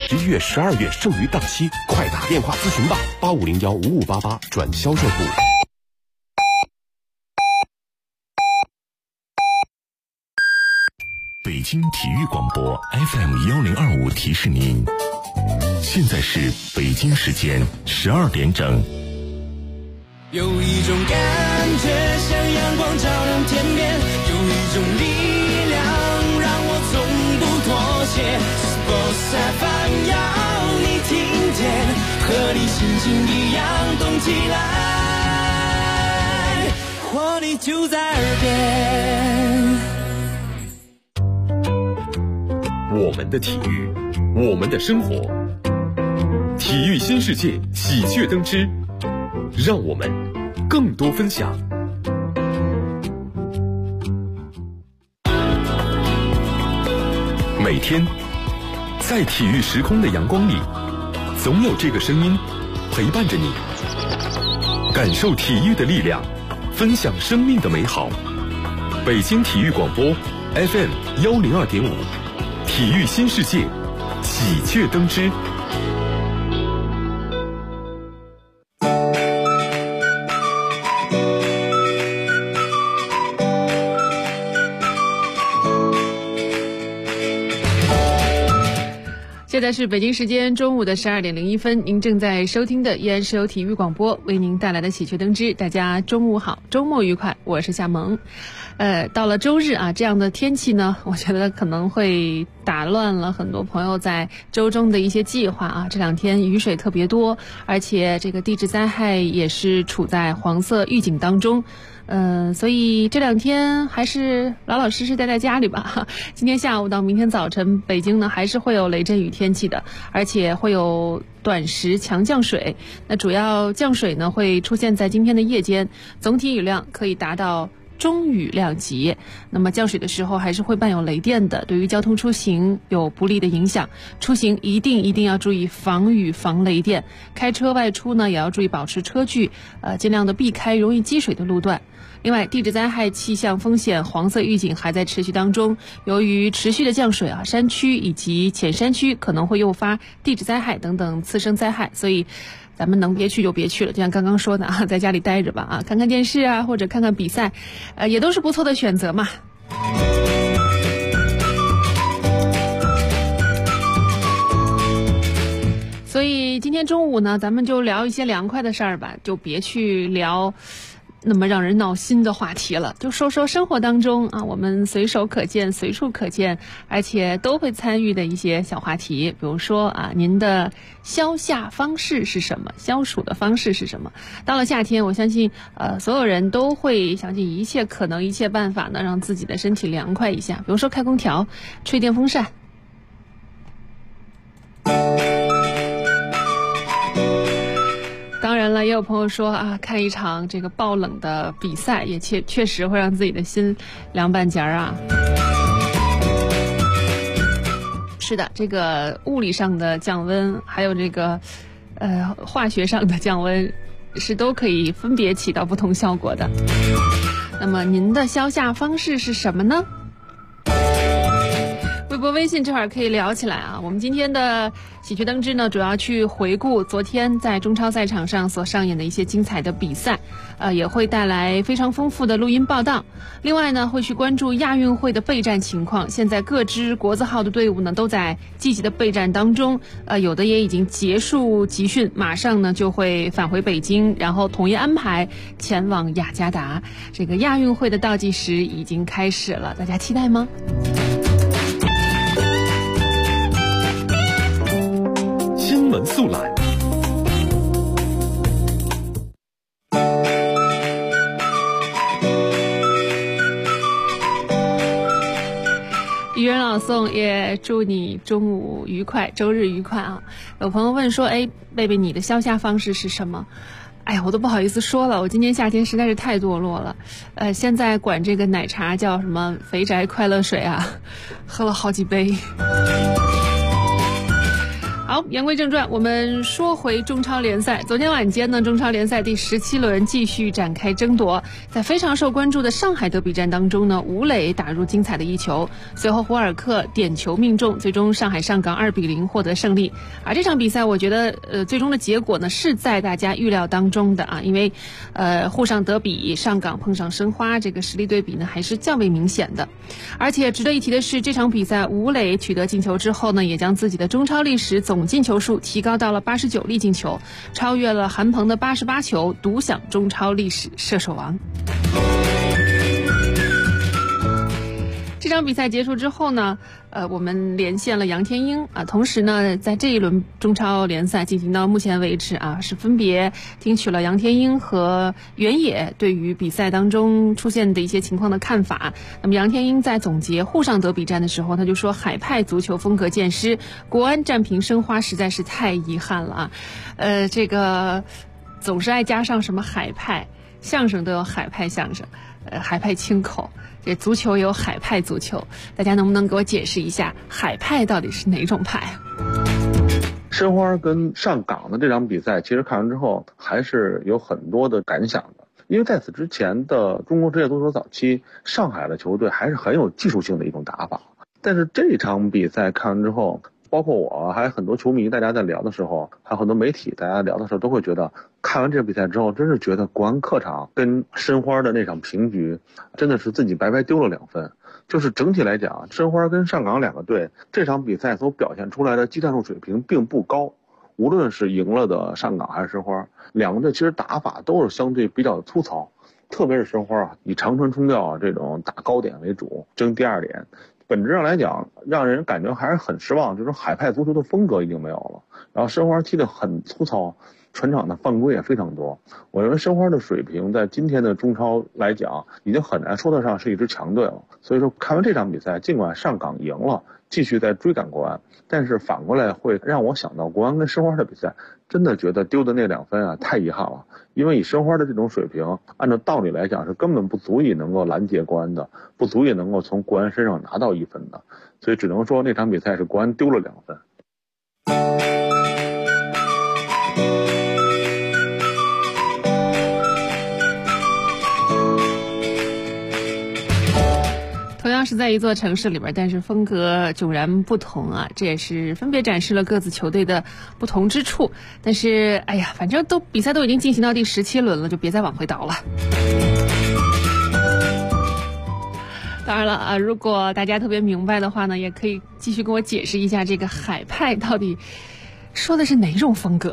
11月、12月剩余档期，快打电话咨询吧，85015588转销售部。 北京体育广播 FM1025提示您，现在是北京时间12点整。 有一种感觉像阳光照亮天边，有一种力量让我从不妥协。Sports FM 要你听见，和你心情一样动起来，活力就在耳边。 我们的体育，我们的生活，体育新世界喜鹊登枝，让我们更多分享。每天在体育时空的阳光里，总有这个声音陪伴着你，感受体育的力量，分享生命的美好。北京体育广播 FM102.5，体育新世界喜鹊登枝。 现在是北京时间中午的12点01分，您正在收听的依然是由体育广播为您带来的喜鹊登枝。大家中午好，周末愉快，我是夏萌。到了周日啊，这样的天气呢，我觉得可能会打乱了很多朋友在周中的一些计划啊。这两天雨水特别多，而且这个地质灾害也是处在黄色预警当中。所以这两天还是老老实实待在家里吧。今天下午到明天早晨，北京呢还是会有雷阵雨天气的，而且会有短时强降水。那主要降水呢会出现在今天的夜间，总体雨量可以达到中雨量级。那么降水的时候还是会伴有雷电的，对于交通出行有不利的影响。出行一定要注意防雨防雷电，开车外出呢也要注意保持车距，尽量的避开容易积水的路段。另外，地质灾害气象风险黄色预警还在持续当中，由于持续的降水啊，山区以及浅山区可能会诱发地质灾害等等次生灾害，所以咱们能别去就别去了，就像刚刚说的啊，在家里待着吧啊，看看电视啊，或者看看比赛，也都是不错的选择嘛。所以今天中午呢，咱们就聊一些凉快的事儿吧，就别去聊那么让人闹心的话题了，就说说生活当中啊，我们随手可见、随处可见，而且都会参与的一些小话题。比如说啊，您的消夏方式是什么？消暑的方式是什么？到了夏天，我相信所有人都会想尽一切可能、一切办法呢，让自己的身体凉快一下。比如说开空调、吹电风扇。当然了，也有朋友说啊，看一场这个爆冷的比赛，也确实会让自己的心凉半截儿啊。是的，这个物理上的降温，还有这个化学上的降温，是都可以分别起到不同效果的。那么您的消夏方式是什么呢？微博微信这会儿可以聊起来啊。我们今天的喜鹊登枝呢，主要去回顾昨天在中超赛场上所上演的一些精彩的比赛，也会带来非常丰富的录音报道。另外呢，会去关注亚运会的备战情况。现在各支国字号的队伍呢，都在积极的备战当中，有的也已经结束集训，马上呢就会返回北京，然后统一安排前往雅加达。这个亚运会的倒计时已经开始了，大家期待吗？ 新闻速览。 愚人老宋也祝你中午愉快，周日愉快啊！有朋友问说，贝贝你的消夏方式是什么？哎呀，我都不好意思说了，我今年夏天实在是太堕落了。现在管这个奶茶叫什么肥宅快乐水啊，喝了好几杯。 好，言归正传，我们说回中超联赛。昨天晚间呢，中超联赛第17轮继续展开争夺。在非常受关注的上海德比战当中呢，吴磊打入精彩的一球，随后胡尔克点球命中，最终上海上港2-0获得胜利。而这场比赛，我觉得最终的结果呢是在大家预料当中的啊，因为沪上德比上港碰上申花，这个实力对比呢还是较为明显的。而且值得一提的是，这场比赛吴磊取得进球之后呢，也将自己的中超历史总进球数提高到了89粒进球，超越了韩鹏的88球，独享中超历史射手王。这场比赛结束之后呢，我们连线了杨天鹰啊，同时呢，在这一轮中超联赛进行到目前为止啊，是分别听取了杨天鹰和原野对于比赛当中出现的一些情况的看法。那么杨天鹰在总结沪上德比战的时候，他就说海派足球风格渐失，国安战平申花实在是太遗憾了啊。这个总是爱加上什么海派，相声都有海派相声，海派清口。这足球有海派足球，大家能不能给我解释一下海派到底是哪种派？ 申花跟上港的这场比赛，其实看完之后还是有很多的感想的。因为在此之前的中国职业足球早期，上海的球队还是很有技术性的一种打法。但是这场比赛看完之后，包括我还有很多球迷，大家在聊的时候，还有很多媒体大家聊的时候，都会觉得看完这个比赛之后，真是觉得国安客场跟申花的那场平局真的是自己白白丢了2分。就是整体来讲，申花跟上港两个队这场比赛所表现出来的技战术水平并不高，无论是赢了的上港还是申花，两个队其实打法都是相对比较粗糙，特别是申花啊，以长传冲吊这种打高点为主，争第2点。本质上来讲，让人感觉还是很失望，就是海派足球的风格已经没有了。然后申花踢得很粗糙，全场的犯规也非常多。我认为申花的水平在今天的中超来讲，已经很难说得上是一支强队了。所以说，看完这场比赛，尽管上港赢了，继续在追赶国安，但是反过来会让我想到国安跟申花的比赛，真的觉得丢的那2分啊，太遗憾了。因为以申花的这种水平，按照道理来讲是根本不足以能够拦截国安的，不足以能够从国安身上拿到1分的，所以只能说那场比赛是国安丢了2分。 同样是在一座城市里边，但是风格迥然不同啊，这也是分别展示了各自球队的不同之处。但是哎呀，反正比赛都已经进行到第17轮了，就别再往回倒了。当然了啊，如果大家特别明白的话呢，也可以继续跟我解释一下这个海派到底说的是哪种风格。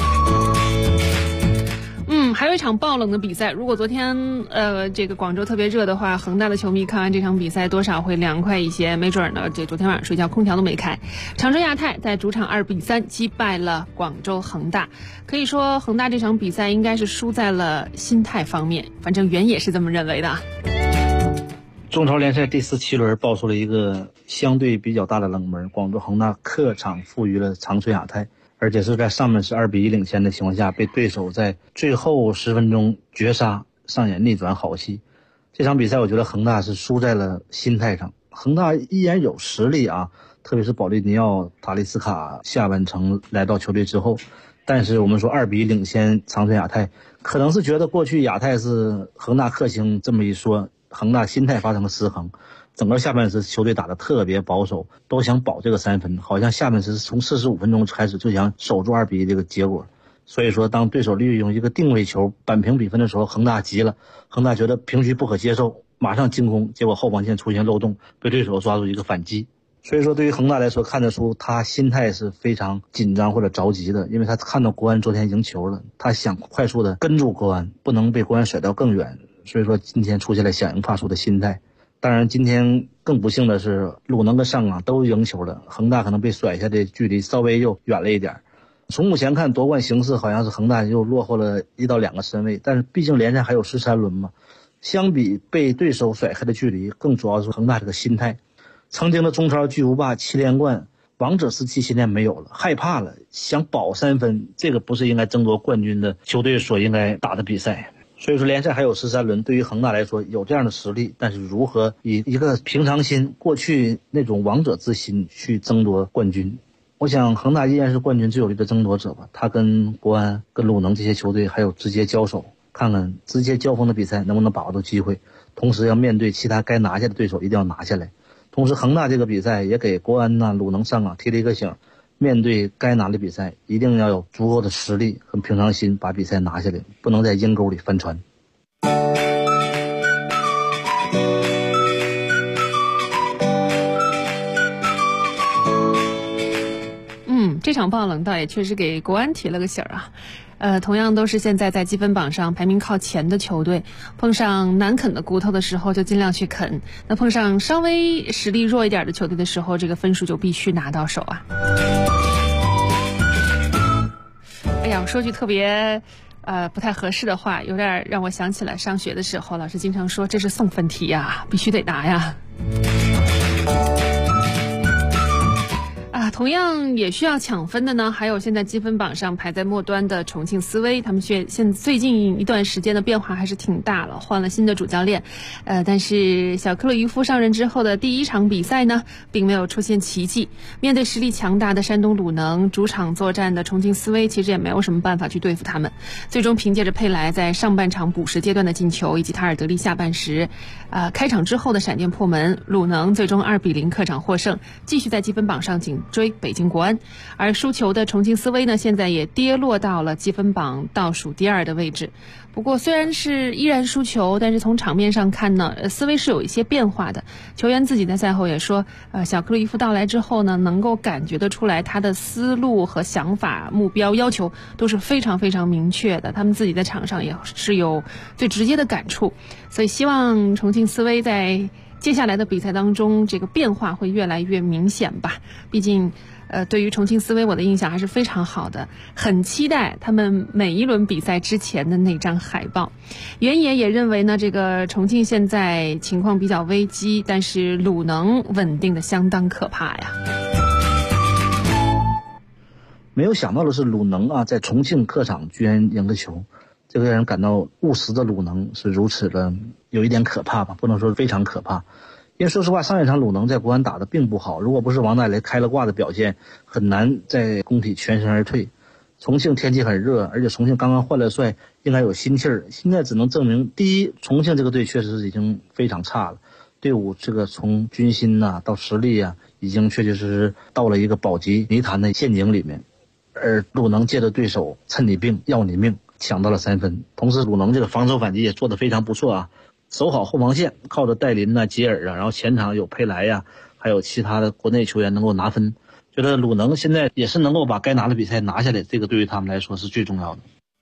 还有一场爆冷的比赛，如果昨天这个广州特别热的话，恒大的球迷看完这场比赛多少会凉快一些，没准呢这昨天晚上睡觉空调都没开。长春亚泰在主场2-3击败了广州恒大，可以说恒大这场比赛应该是输在了心态方面，反正原也是这么认为的。 中超联赛第17轮爆出了一个相对比较大的冷门，广州恒大客场负于了长春亚泰，而且是在上半时2-1领先的情况下，被对手在最后10分钟绝杀，上演逆转好戏。这场比赛我觉得恒大是输在了心态上，恒大依然有实力啊，特别是保利尼奥、塔利斯卡下半程来到球队之后，但是我们说2-1领先长春亚泰，可能是觉得过去亚泰是恒大克星，这么一说，恒大心态发生了失衡，整个下半时球队打得特别保守，都想保这个3分，好像下半时从45分钟开始就想守住2-1这个结果。所以说当对手利用一个定位球扳平比分的时候，恒大急了，恒大觉得平局不可接受，马上进攻，结果后防线出现漏洞，被对手抓住一个反击。所以说对于恒大来说，看得出他心态是非常紧张或者着急的，因为他看到国安昨天赢球了，他想快速的跟住国安，不能被国安甩到更远，所以说今天出现了响应怕输的心态。当然今天更不幸的是鲁能跟上港都赢球了，恒大可能被甩下的距离稍微又远了一点。从目前看夺冠形势好像是恒大又落后了1到2个身位，但是毕竟联赛还有13轮嘛，相比被对手甩开的距离，更主要是恒大这个心态。曾经的中超巨无霸7连冠，王者时期现在没有了，害怕了，想保3分，这个不是应该争夺冠军的球队所应该打的比赛。所以说联赛还有13轮，对于恒大来说有这样的实力，但是如何以一个平常心，过去那种王者之心去争夺冠军， 我想恒大依然是冠军最有力的争夺者吧，他跟国安、跟鲁能这些球队还有直接交手，看看直接交锋的比赛能不能把握住机会，同时要面对其他该拿下的对手一定要拿下来。同时恒大这个比赛也给国安呐、鲁能、上港提了一个醒，面对该拿的比赛一定要有足够的实力和平常心把比赛拿下来，不能在阴沟里翻船。 这场爆冷倒也确实给国安提了个醒啊。同样都是现在在积分榜上排名靠前的球队，碰上难啃的骨头的时候就尽量去啃，那碰上稍微实力弱一点的球队的时候，这个分数就必须拿到手啊。哎呀，我说句特别不太合适的话，有点让我想起来上学的时候老师经常说这是送分题呀，必须得拿呀。同样也需要抢分的呢，还有现在积分榜上排在末端的重庆斯威，他们最近一段时间的变化还是挺大了，换了新的主教练，但是小克洛伊夫上任之后的第一场比赛呢，并没有出现奇迹。面对实力强大的山东鲁能，主场作战的重庆斯威其实也没有什么办法去对付他们。最终凭借着佩莱在上半场补时阶段的进球，以及塔尔德利下半时开场之后的闪电破门，鲁能最终2-0客场获胜，继续在积分榜上紧追北京国安。而输球的重庆斯威呢，现在也跌落到了积分榜倒数第2的位置。不过虽然是依然输球，但是从场面上看呢，斯威是有一些变化的。球员自己在赛后也说，小克洛伊夫到来之后呢，能够感觉得出来他的思路和想法、目标、要求都是非常非常明确的。他们自己在场上也是有最直接的感触，所以希望重庆斯威在接下来的比赛当中，这个变化会越来越明显吧。毕竟对于重庆斯威我的印象还是非常好的，很期待他们每一轮比赛之前的那张海报。原野也认为呢，这个重庆现在情况比较危机，但是鲁能稳定的相当可怕呀。 没有想到的是，鲁能啊在重庆客场居然赢了球，这个让人感到务实的鲁能是如此的有一点可怕吧，不能说非常可怕。因为说实话，上一场鲁能在国安打得并不好，如果不是王大雷开了挂的表现，很难在工体全身而退。重庆天气很热，而且重庆刚刚换了帅，应该有心气儿。现在只能证明，第一，重庆这个队确实已经非常差了，队伍这个从军心呐到实力啊，已经确确实实到了一个保级泥潭的陷阱里面。而鲁能借着对手趁你病要你命，抢到了3分。同时鲁能这个防守反击也做得非常不错啊，守好后防线，靠着戴林啊、杰尔啊，然后前场有佩莱呀，还有其他的国内球员能够拿分。觉得鲁能现在也是能够把该拿的比赛拿下来，这个对于他们来说是最重要的。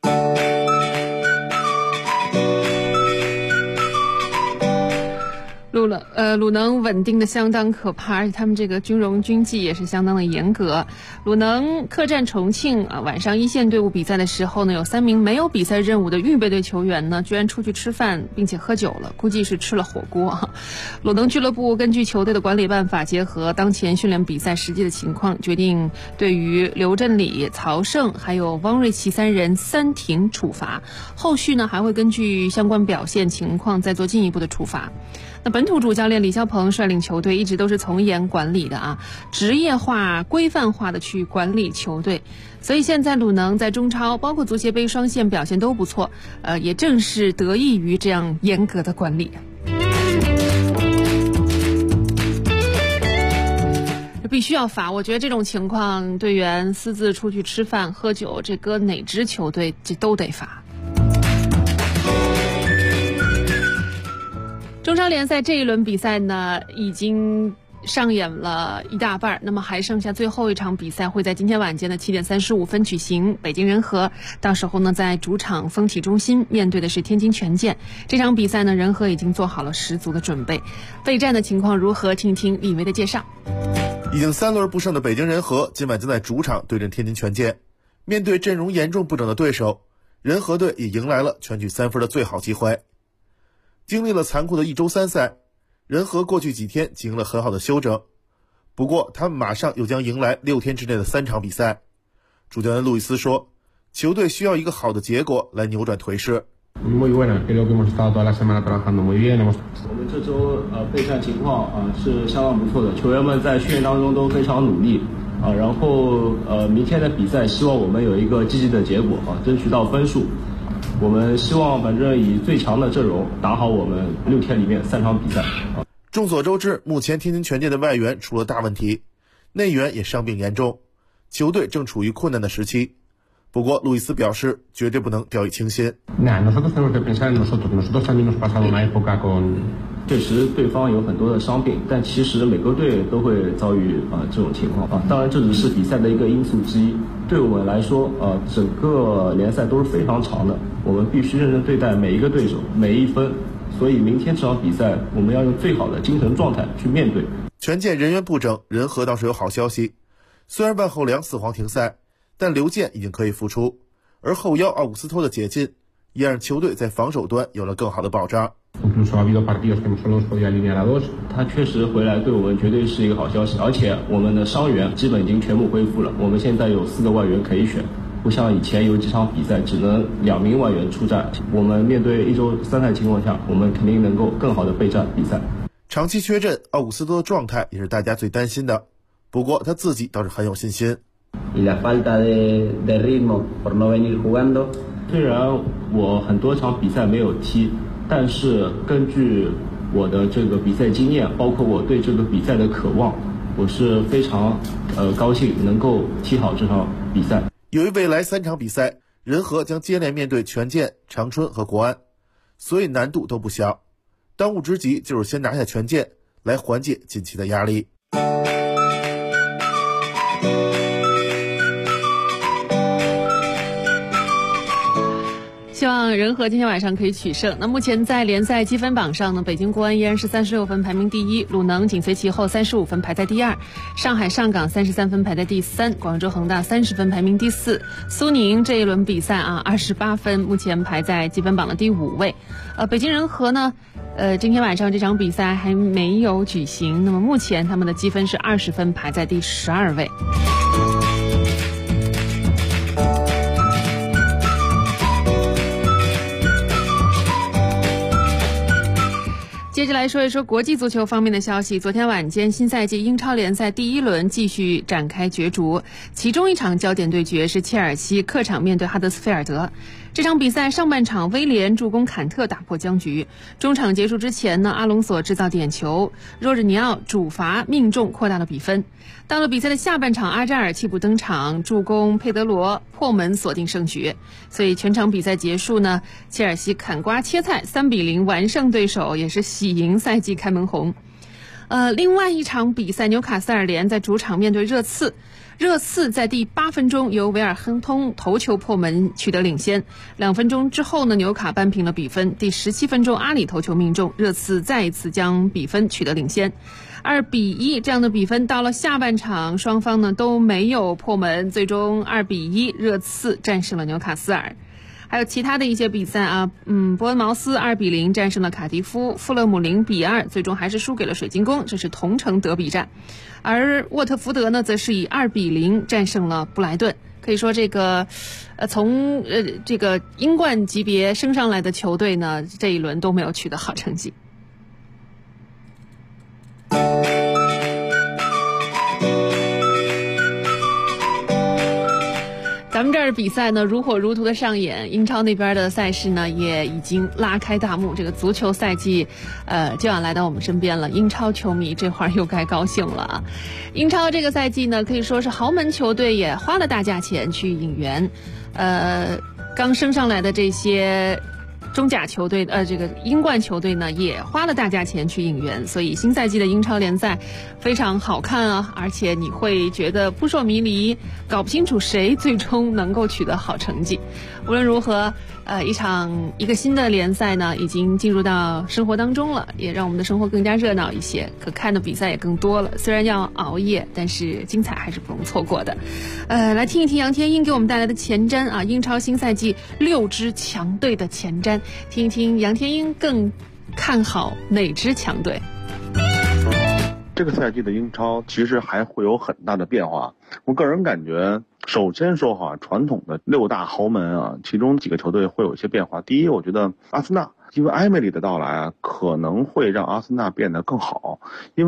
鲁能稳定的相当可怕，而且他们这个军容军纪也是相当的严格。鲁能客战重庆晚上一线队伍比赛的时候呢，有3名没有比赛任务的预备队球员呢，居然出去吃饭并且喝酒了，估计是吃了火锅。鲁能俱乐部根据球队的管理办法，结合当前训练比赛实际的情况，决定对于刘振礼、曹胜还有汪瑞奇3人3停处罚，后续呢还会根据相关表现情况再做进一步的处罚。那本土主教练李霄鹏率领球队一直都是从严管理的职业化、规范化的去管理球队，所以现在鲁能在中超包括足协杯双线表现都不错，也正是得益于这样严格的管理。必须要罚，我觉得这种情况队员私自出去吃饭喝酒，这搁哪支球队这都得罚。中超联赛这一轮比赛呢，已经上演了一大半，那么还剩下最后一场比赛会在今天晚间的7点35分举行，北京人和到时候呢在主场丰体中心面对的是天津权健。这场比赛呢，人和已经做好了十足的准备。备战的情况如何？听听李维的介绍。 已经3轮不胜的北京人和今晚将在主场对阵天津权健。面对阵容严重不整的对手，人和队也迎来了全取3分的最好机会。经历了残酷的1周3赛，人和过去几天进行了很好的休整，不过他们马上又将迎来6天之内的3场比赛。主教练路易斯说，球队需要一个好的结果来扭转颓势。 我们这周备战情况是相当不错的，球员们在训练当中都非常努力， 然后明天的比赛希望我们有一个积极的结果争取到分数。我们希望反正以最强的阵容打好我们6天里面3场比赛。 众所周知，目前天津权健的外援出了大问题，内援也伤病严重，球队正处于困难的时期。不过路易斯表示绝对不能掉以轻心。 确实对方有很多的伤病，但其实每个队都会遭遇这种情况当然这只是比赛的一个因素之一。对我们来说整个联赛都是非常长的，我们必须认真对待每一个对手每一分，所以明天这场比赛我们要用最好的精神状态去面对。 权健人员不整，人和倒是有好消息，虽然万后良4黄停赛，但刘健已经可以复出，而后腰奥古斯托的解禁也让球队在防守端有了更好的保障。 他确实回来对我们绝对是一个好消息，而且我们的伤员基本已经全部恢复了，我们现在有4个外援可以选，不像以前有几场比赛只能2名外援出战。我们面对1周3赛情况下，我们肯定能够更好的备战比赛。 长期缺阵，奥古斯托的状态也是大家最担心的，不过他自己倒是很有信心。 虽然我很多场比赛没有踢，但是根据我的这个比赛经验，包括我对这个比赛的渴望，我是非常高兴能够踢好这场比赛。 由于未来3场比赛人和将接连面对权健、长春和国安，所以难度都不小。当务之急就是先拿下权健，来缓解近期的压力。 希望人和今天晚上可以取胜。那目前在联赛积分榜上呢，北京国安依然是36分排名第1，鲁能紧随其后35分排在第2，上海上港33分排在第3，广州恒大30分排名第4，苏宁这一轮比赛28分，目前排在积分榜的第5位。北京人和呢今天晚上这场比赛还没有举行，那么目前他们的积分是20分，排在第12位。接着来说一说国际足球方面的消息。昨天晚间，新赛季英超联赛第1轮继续展开角逐，其中一场焦点对决是切尔西客场面对哈德斯菲尔德。这场比赛上半场威廉助攻坎特打破僵局，中场结束之前呢，阿隆索制造点球，若日尼奥主罚命中扩大了比分。到了比赛的下半场，阿扎尔替补登场助攻佩德罗破门锁定胜局。所以全场比赛结束呢，切尔西砍瓜切菜3-0完胜对手，也是喜迎赛季开门红。另外一场比赛，纽卡斯尔联在主场面对热刺。热刺在第8分钟由维尔亨通头球破门取得领先，2分钟之后呢，纽卡扳平了比分。第17分钟，阿里头球命中，热刺再一次将比分取得领先。2-1这样的比分到了下半场，双方呢都没有破门，最终2-1，热刺战胜了纽卡斯尔。还有其他的一些比赛伯恩茅斯2-0战胜了卡迪夫，富勒姆0-2，最终还是输给了水晶宫，这是同城德比战。而沃特福德呢，则是以2-0战胜了布莱顿。可以说这个从这个英冠级别升上来的球队呢，这一轮都没有取得好成绩。咱们这儿比赛呢如火如荼的上演，英超那边的赛事呢也已经拉开大幕，这个足球赛季就要来到我们身边了，英超球迷这会儿又该高兴了啊！英超这个赛季呢可以说是豪门球队也花了大价钱去引援，刚升上来的这些中甲球队这个英冠球队呢也花了大价钱去引援，所以新赛季的英超联赛非常好看啊，而且你会觉得扑朔迷离，搞不清楚谁最终能够取得好成绩。无论如何一个新的联赛呢已经进入到生活当中了，也让我们的生活更加热闹一些，可看的比赛也更多了。虽然要熬夜，但是精彩还是不容错过的。来听一听杨天英给我们带来的前瞻啊，英超新赛季6支强队的前瞻，听一听杨天英更看好哪支强队。 这个赛季的英超其实还会有很大的变化。我个人感觉，首先说传统的6大豪门其中几个球队会有一些变化。第一，我觉得阿森纳，因为埃梅里的到来可能会让阿森纳变得更好。因为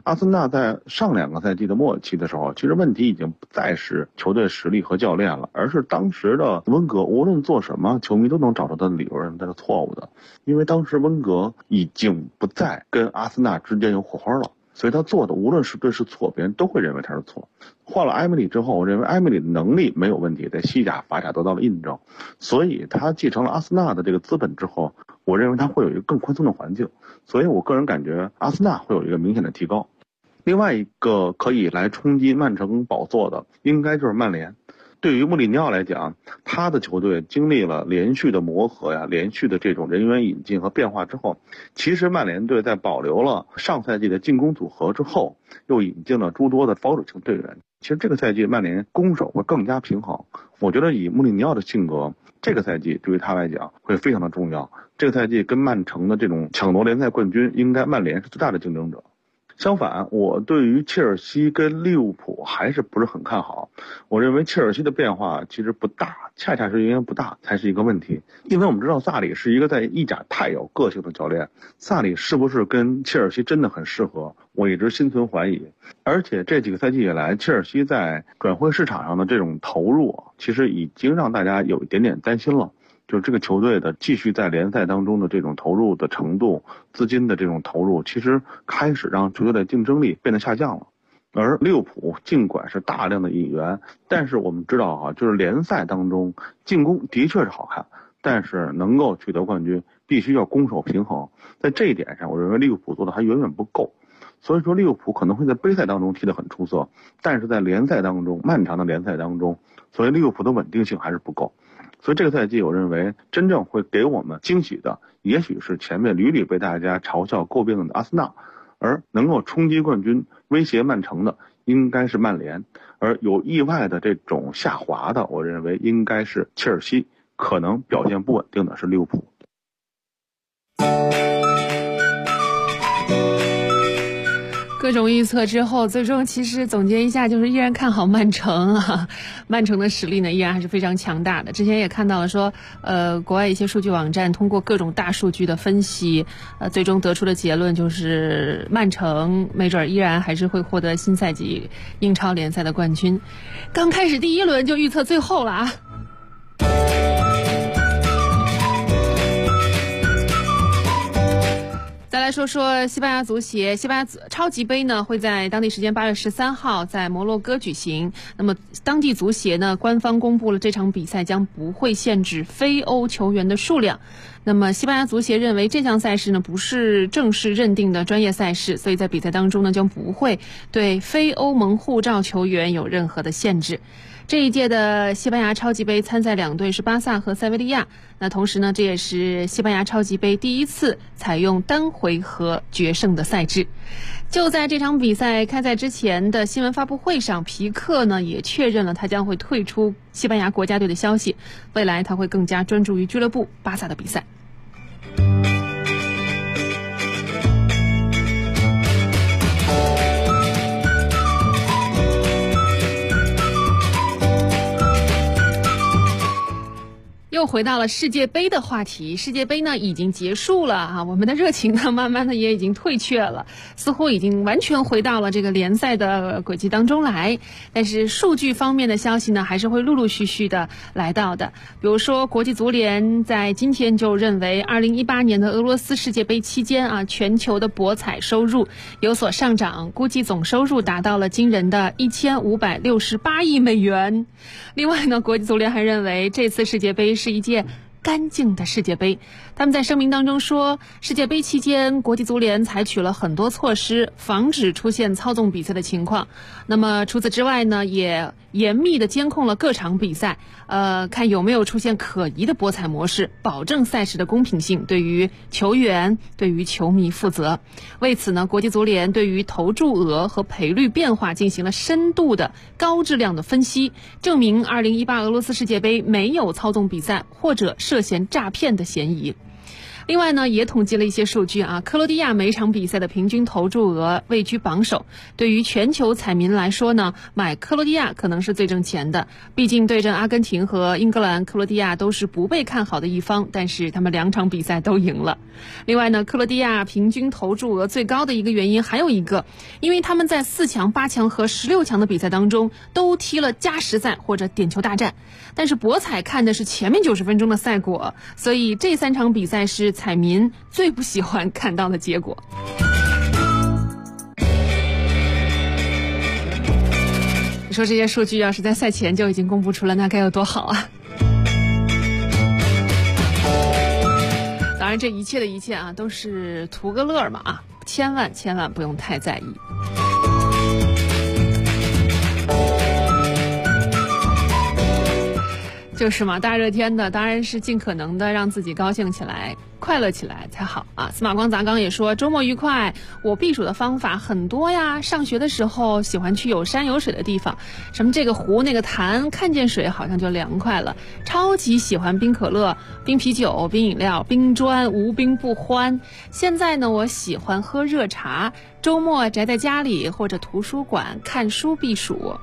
阿森纳在上2个赛季的末期的时候，其实问题已经不再是球队实力和教练了，而是当时的温格无论做什么，球迷都能找到他的理由认为他是错误的，因为当时温格已经不再跟阿森纳之间有火花了，所以他做的无论是对是错，别人都会认为他是错。换了埃梅里之后，我认为埃梅里的能力没有问题，在西甲、法甲得到了印证，所以他继承了阿森纳的这个资本之后，我认为他会有一个更宽松的环境，所以我个人感觉阿森纳会有一个明显的提高。另外一个可以来冲击曼城宝座的，应该就是曼联。对于穆里尼奥来讲，他的球队经历了连续的磨合呀，连续的这种人员引进和变化之后，其实曼联队在保留了上赛季的进攻组合之后，又引进了诸多的防守型队员。其实这个赛季曼联攻守会更加平衡，我觉得以穆里尼奥的性格，这个赛季对于他来讲会非常的重要。这个赛季跟曼城的这种抢夺联赛冠军，应该曼联是最大的竞争者。相反，我对于切尔西跟利物浦还是不是很看好。我认为切尔西的变化其实不大，恰恰是因为不大才是一个问题。因为我们知道萨里是一个在意甲太有个性的教练，萨里是不是跟切尔西真的很适合，我一直心存怀疑。而且这几个赛季以来，切尔西在转会市场上的这种投入，其实已经让大家有一点点担心了。就是这个球队的继续在联赛当中的这种投入的程度，资金的这种投入，其实开始让球队的竞争力变得下降了。而利物浦尽管是大量的引援，但是我们知道就是联赛当中进攻的确是好看，但是能够取得冠军必须要攻守平衡。在这一点上，我认为利物浦做的还远远不够。所以说利物浦可能会在杯赛当中踢得很出色，但是在联赛当中，漫长的联赛当中，所以利物浦的稳定性还是不够。所以这个赛季我认为真正会给我们惊喜的，也许是前面屡屡被大家嘲笑诟病的阿森纳，而能够冲击冠军威胁曼城的应该是曼联，而有意外的这种下滑的，我认为应该是切尔西，可能表现不稳定的是利物浦。 各种预测之后，最终其实总结一下，就是依然看好曼城啊。曼城的实力呢，依然还是非常强大的。之前也看到了说，国外一些数据网站通过各种大数据的分析，最终得出的结论就是曼城没准依然还是会获得新赛季英超联赛的冠军。刚开始第一轮就预测最后了啊。再来说说西班牙足协，西班牙超级杯呢会在当地时间8月13号在摩洛哥举行。那么当地足协呢官方公布了这场比赛将不会限制非欧球员的数量。那么西班牙足协认为这项赛事呢不是正式认定的专业赛事，所以在比赛当中呢将不会对非欧盟护照球员有任何的限制。这一届的西班牙超级杯参赛两队是巴萨和塞维利亚，那同时呢这也是西班牙超级杯第一次采用单回合决胜的赛制。就在这场比赛开赛之前的新闻发布会上，皮克呢也确认了他将会退出西班牙国家队的消息，未来他会更加专注于俱乐部巴萨的比赛。又回到了世界杯的话题，世界杯呢已经结束了啊，我们的热情呢慢慢的也已经退却了，似乎已经完全回到了这个联赛的轨迹当中来。但是数据方面的消息呢还是会陆陆续续的来到的。比如说国际足联在今天就认为2018年的俄罗斯世界杯期间啊，全球的博彩收入有所上涨，估计总收入达到了惊人的1568亿美元。另外呢，国际足联还认为这次世界杯是一届干净的世界杯。他们在声明当中说，世界杯期间国际足联采取了很多措施，防止出现操纵比赛的情况。那么除此之外呢，也严密的监控了各场比赛，看有没有出现可疑的博彩模式，保证赛事的公平性，对于球员对于球迷负责。为此呢，国际足联对于投注额和赔率变化进行了深度的高质量的分析，证明2018俄罗斯世界杯没有操纵比赛或者涉嫌诈骗的嫌疑。 另外呢，也统计了一些数据啊，克罗地亚每场比赛的平均投注额位居榜首。对于全球彩民来说呢，买克罗地亚可能是最挣钱的。毕竟对阵阿根廷和英格兰，克罗地亚都是不被看好的一方，但是他们2场比赛都赢了。另外呢，克罗地亚平均投注额最高的一个原因还有一个，因为他们在4强、8强和16强的比赛当中都踢了加时赛或者点球大战。但是博彩看的是前面90分钟的赛果，所以这3场比赛是彩民最不喜欢看到的结果。你说这些数据要是在赛前就已经公布出来，那该有多好啊！当然这一切的一切啊，都是图个乐嘛啊，千万不用太在意。就是嘛，大热天的当然是尽可能的让自己高兴起来，快乐起来才好啊。司马光砸缸也说周末愉快，我避暑的方法很多呀。上学的时候喜欢去有山有水的地方，什么这个湖那个潭，看见水好像就凉快了。超级喜欢冰可乐、冰啤酒、冰饮料、冰砖，无冰不欢。现在呢，我喜欢喝热茶，周末宅在家里或者图书馆看书避暑。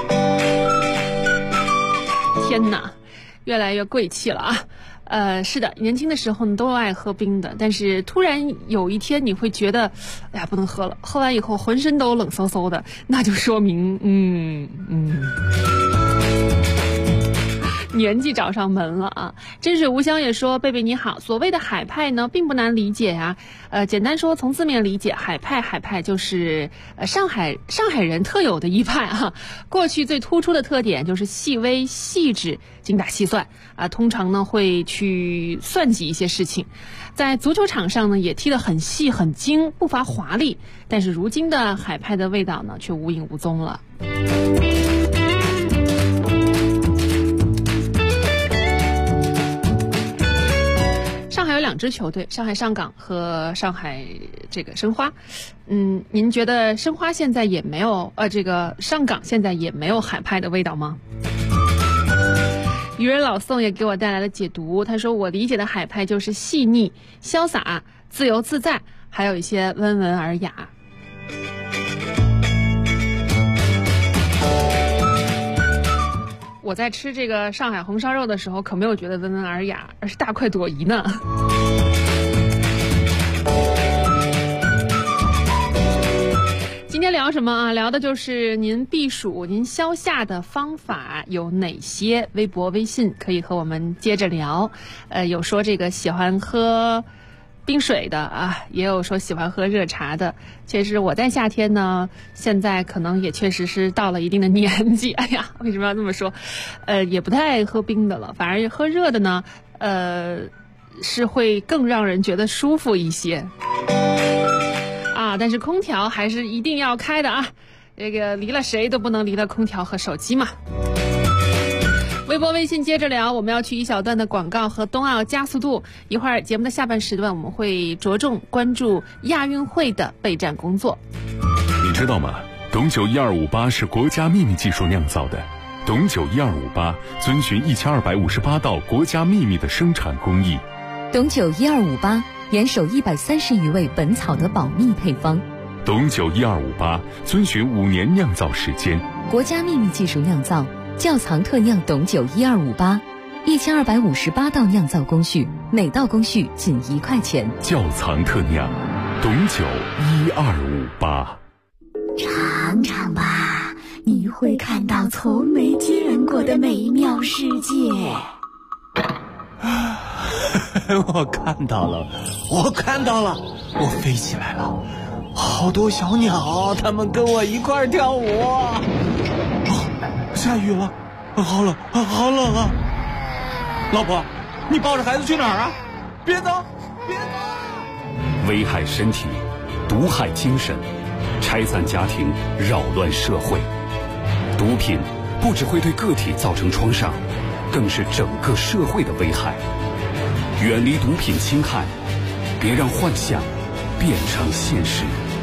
天哪，越来越贵气了啊！是的，年轻的时候呢都爱喝冰的，但是突然有一天你会觉得，哎呀不能喝了，喝完以后浑身都冷飕飕的，那就说明年纪找上门了啊！真水无香也说，贝贝你好，所谓的海派呢并不难理解呀，简单说从字面理解，海派就是上海人特有的一派啊。过去最突出的特点就是细微细致、精打细算啊，通常呢会去算计一些事情，在足球场上呢也踢得很细很精，不乏华丽。但是如今的海派的味道呢却无影无踪了。上海有2支球队，上海上港和上海这个申花。您觉得申花现在也没有这个上港现在也没有海派的味道吗？渔人老宋也给我带来了解读，他说我理解的海派就是细腻、潇洒、自由自在，还有一些温文尔雅。我在吃这个上海红烧肉的时候可没有觉得温文尔雅，而是大快朵颐呢。今天聊什么啊？聊的就是您避暑、您消夏的方法有哪些？微博、微信可以和我们接着聊。有说这个喜欢喝冰水的啊，也有说喜欢喝热茶的。其实我在夏天呢，现在可能也确实是到了一定的年纪，哎呀，为什么要这么说？也不太爱喝冰的了，反而喝热的呢，是会更让人觉得舒服一些。啊，但是空调还是一定要开的啊！这个离了谁都不能离了空调和手机嘛。微博、微信接着聊，我们要去一小段的广告和冬奥加速度。一会儿节目的下半时段，我们会着重关注亚运会的备战工作。 你知道吗？董酒1258是国家秘密技术酿造的。董酒1258遵循1258道国家秘密的生产工艺。 董酒1258严守130余位本草的保密配方。 董酒1258遵循5年酿造时间， 国家秘密技术酿造，窖藏特酿董酒1258，1258道酿造工序，每道工序仅1块钱。 窖藏特酿，董酒1258。 尝尝吧，你会看到从没见过的美妙世界。 我看到了，我飞起来了，好多小鸟，它们跟我一块跳舞。下雨了，好冷啊！老婆，你抱着孩子去哪儿啊？别走！ 危害身体，毒害精神，拆散家庭，扰乱社会。毒品不只会对个体造成创伤，更是整个社会的危害。远离毒品侵害，别让幻想变成现实。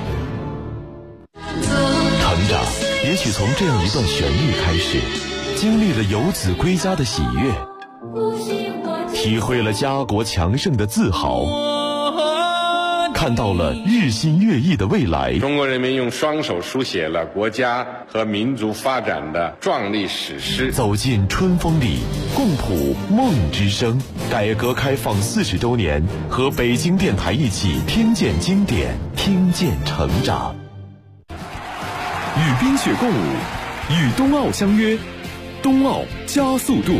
成长也许从这样一段旋律开始，经历了游子归家的喜悦，体会了家国强盛的自豪。 看到了日新月异的未来。 中国人民用双手书写了国家和民族发展的壮丽史诗。 走进春风里，共谱梦之声。改革开放40周年，和北京电台一起听见经典，听见成长。 与冰雪共舞，与冬奥相约，冬奥加速度。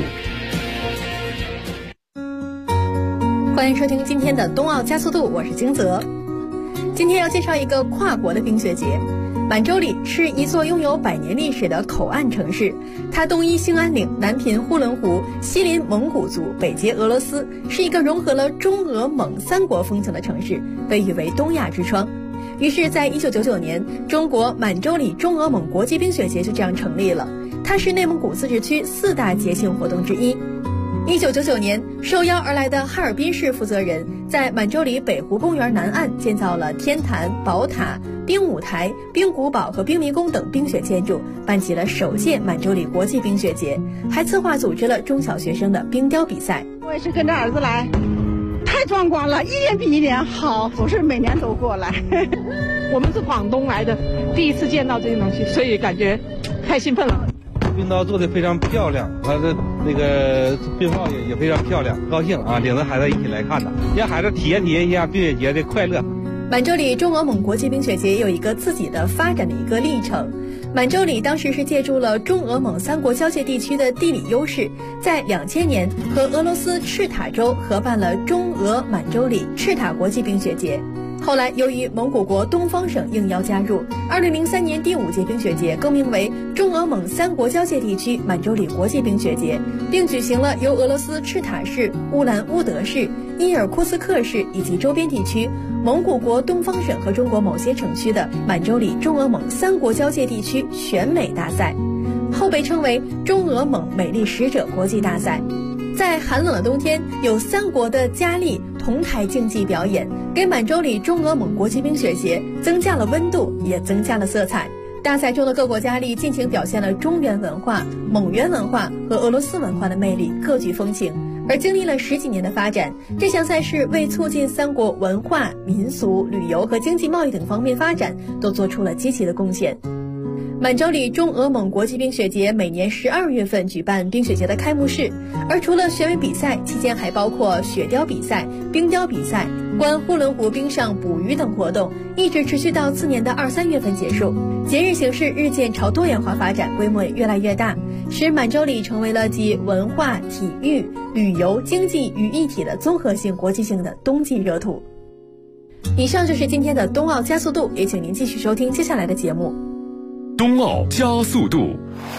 欢迎收听今天的冬奥加速度，我是金泽。今天要介绍一个跨国的冰雪节。满洲里是一座拥有100年历史的口岸城市，它东依兴安岭，南濒呼伦湖，西临蒙古族，北接俄罗斯，是一个融合了中俄蒙3国风情的城市，被誉为东亚之窗。于是在1999年，中国满洲里中俄蒙国际冰雪节就这样成立了，它是内蒙古自治区4大节庆活动之一。1999年，受邀而来的哈尔滨市负责人在满洲里北湖公园南岸建造了天坛、宝塔、冰舞台、冰古堡和冰迷宫等冰雪建筑，办起了首届满洲里国际冰雪节，还策划组织了中小学生的冰雕比赛。 我也是跟着儿子来，太壮观了，一年比一年好，总是每年都过来。我们是广东来的，第一次见到这些东西，所以感觉太兴奋了。 冰刀做的非常漂亮，它的那个冰帽也非常漂亮，高兴啊！领着孩子一起来看的，让孩子体验一下冰雪节的快乐。 满洲里中俄蒙国际冰雪节有一个自己的发展的一个历程。满洲里当时是借助了中俄蒙3国交界地区的地理优势，在2000年和俄罗斯赤塔州合办了中俄满洲里赤塔国际冰雪节。后来由于蒙古国东方省应邀加入，2003年第5届冰雪节更名为中俄蒙3国交界地区满洲里国际冰雪节，并举行了由俄罗斯赤塔市、乌兰乌德市、伊尔库斯克市以及周边地区、蒙古国东方省和中国某些城区的满洲里中俄蒙3国交界地区选美大赛，后被称为中俄蒙美丽使者国际大赛。在寒冷的冬天，有3国的佳丽同台竞技表演，给满洲里中俄蒙国际冰雪节增加了温度，也增加了色彩。大赛中的各国佳丽尽情表现了中原文化、蒙元文化和俄罗斯文化的魅力，各具风情。而经历了10几年的发展，这项赛事为促进3国文化、民俗、旅游和经济贸易等方面发展，都做出了积极的贡献。满洲里中俄蒙国际冰雪节每年12月份举办冰雪节的开幕式，而除了选美比赛，期间还包括雪雕比赛、冰雕比赛、观呼伦湖冰上捕鱼等活动，一直持续到次年的2、3月份结束。节日形式日渐朝多元化发展，规模也越来越大，使满洲里成为了集文化、体育、旅游、经济于一体的综合性国际性的冬季热土。以上就是今天的冬奥加速度，也请您继续收听接下来的节目。 冬奥加速度，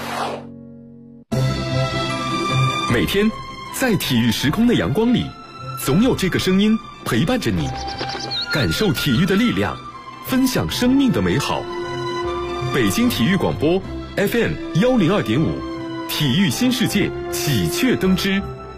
每天在体育时空的阳光里，总有这个声音陪伴着你，感受体育的力量，分享生命的美好。北京体育广播 FM 102.5，体育新世界喜鹊登枝。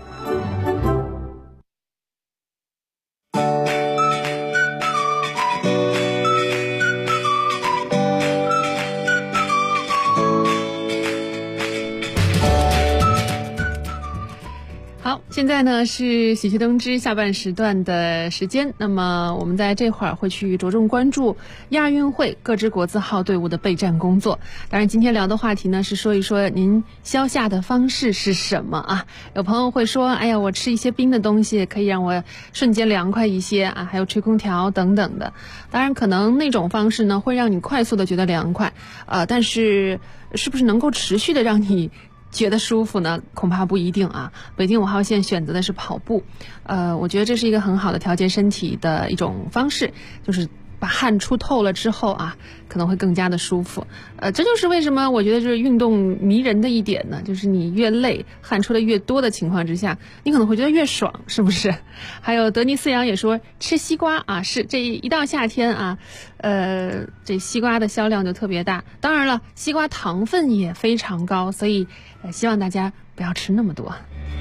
现在呢是喜鹊登枝下半时段的时间，那么我们在这会儿会去着重关注亚运会各支国字号队伍的备战工作。当然今天聊的话题呢是说一说您消夏的方式是什么啊？有朋友会说，哎呀，我吃一些冰的东西可以让我瞬间凉快一些啊，还有吹空调等等的。当然可能那种方式呢会让你快速的觉得凉快，但是是不是能够持续的让你觉得舒服呢？恐怕不一定啊。北京5号线选择的是跑步，我觉得这是一个很好的调节身体的一种方式，就是把汗出透了之后啊，可能会更加的舒服。这就是为什么我觉得就是运动迷人的一点呢，就是你越累，汗出的越多的情况之下，你可能会觉得越爽，是不是？还有德尼斯扬也说，吃西瓜啊，是这一到夏天啊，这西瓜的销量就特别大。当然了，西瓜糖分也非常高，所以希望大家不要吃那么多。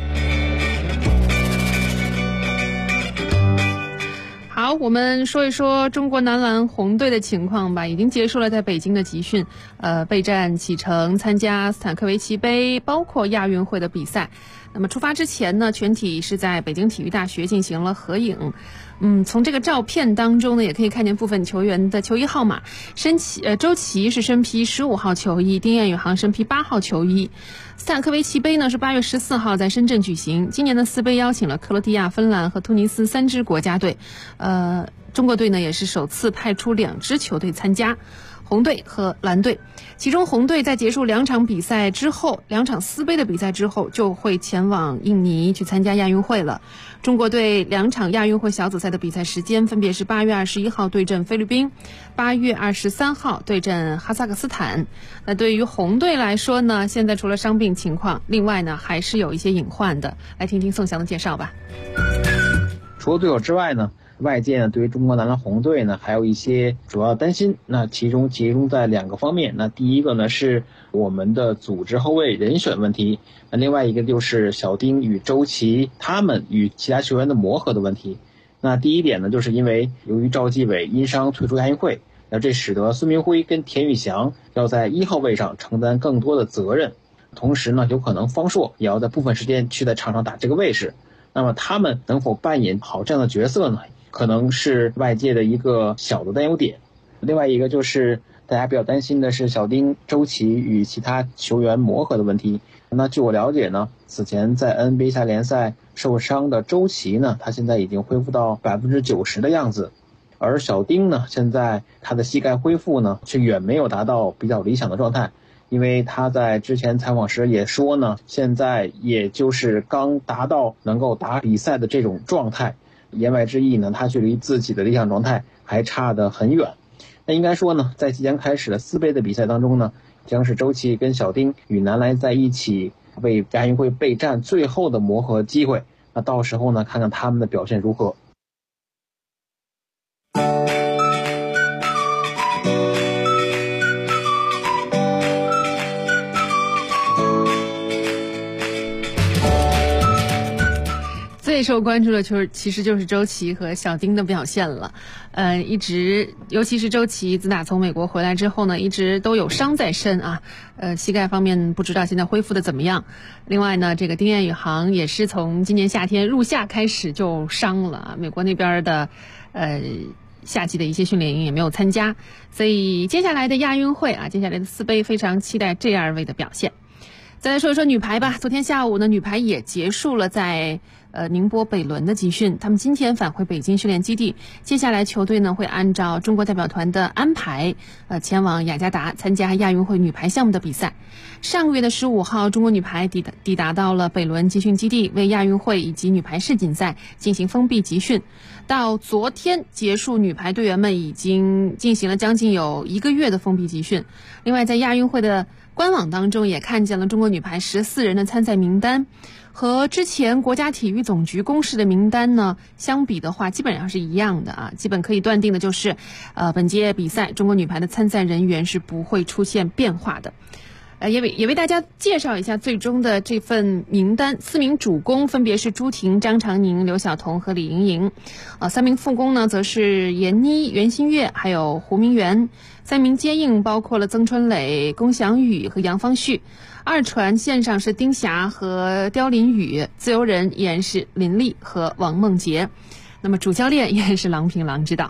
好，我们说一说中国男篮红队的情况吧。已经结束了在北京的集训，备战启程参加斯坦科维奇杯，包括亚运会的比赛。那么出发之前呢，全体是在北京体育大学进行了合影。 从这个照片当中呢，也可以看见部分球员的球衣号码。周琦是身披15号球衣，丁彦雨航身披8号球衣。斯塔科维奇杯呢是8月14号在深圳举行。今年的4杯邀请了克罗地亚、芬兰和突尼斯3支国家队，中国队呢也是首次派出2支球队参加。红队和蓝队，其中红队在结束2场比赛之后，2场4杯的比赛之后，就会前往印尼去参加亚运会了。中国队2场亚运会小组赛的比赛时间分别是8月21号对阵菲律宾，8月23号对阵哈萨克斯坦。那对于红队来说呢，现在除了伤病情况，另外呢还是有一些隐患的。来听听宋翔的介绍吧。 除了队友之外呢，外界呢对于中国男篮红队呢还有一些主要担心，那其中集中在2个方面。那第一个呢是我们的组织后卫人选问题，那另外一个就是小丁与周琦他们与其他球员的磨合的问题。那第一点呢，就是因为由于赵继伟因伤退出亚运会，那这使得孙铭徽跟田宇翔要在1号位上承担更多的责任，同时呢有可能方硕也要在部分时间去在场上打这个位置。那么他们能否扮演好这样的角色呢？可能是外界的一个小的担忧点。另外一个就是大家比较担心的是小丁、周琦与其他球员磨合的问题。那据我了解呢，此前在 NBA 夏联赛受伤的周琦呢，他现在已经恢复到90%的样子，而小丁呢，现在他的膝盖恢复呢，却远没有达到比较理想的状态。因为他在之前采访时也说呢，现在也就是刚达到能够打比赛的这种状态，言外之意呢，他距离自己的理想状态还差得很远。那应该说呢，在即将开始的4杯的比赛当中呢，将是周琦跟小丁与男篮在一起为亚运会备战最后的磨合机会。那到时候呢，看看他们的表现如何。 最受关注的其实就是周琦和小丁的表现了。尤其是周琦自打从美国回来之后呢，一直都有伤在身啊。膝盖方面不知道现在恢复的怎么样。另外呢，这个丁彦雨航也是从今年夏天入夏开始就伤了，美国那边的夏季的一些训练营也没有参加，所以接下来的亚运会啊，接下来的4杯非常期待这2位的表现。再来说一说女排吧。昨天下午呢，女排也结束了在宁波北仑的集训，他们今天返回北京训练基地。接下来球队呢会按照中国代表团的安排，前往雅加达参加亚运会女排项目的比赛。上个月的15号，中国女排抵达到了北仑集训基地，为亚运会以及女排世锦赛进行封闭集训。到昨天结束，女排队员们已经进行了将近有1个月的封闭集训。另外，在亚运会的官网当中也看见了中国女排14人的参赛名单，和之前国家体育总局公示的名单呢相比的话，基本上是一样的啊。基本可以断定的就是，本届比赛中国女排的参赛人员是不会出现变化的。也为大家介绍一下最终的这份名单。4名主攻分别是朱婷、张常宁、刘晓彤和李盈莹，3名副攻呢则是闫妮、袁心玥还有胡明媛。3名接应包括了曾春蕾、龚翔宇和杨方旭。2传线上是丁霞和刁琳宇，自由人依然是林丽和王梦洁。那么主教练依然是郎平郎指导。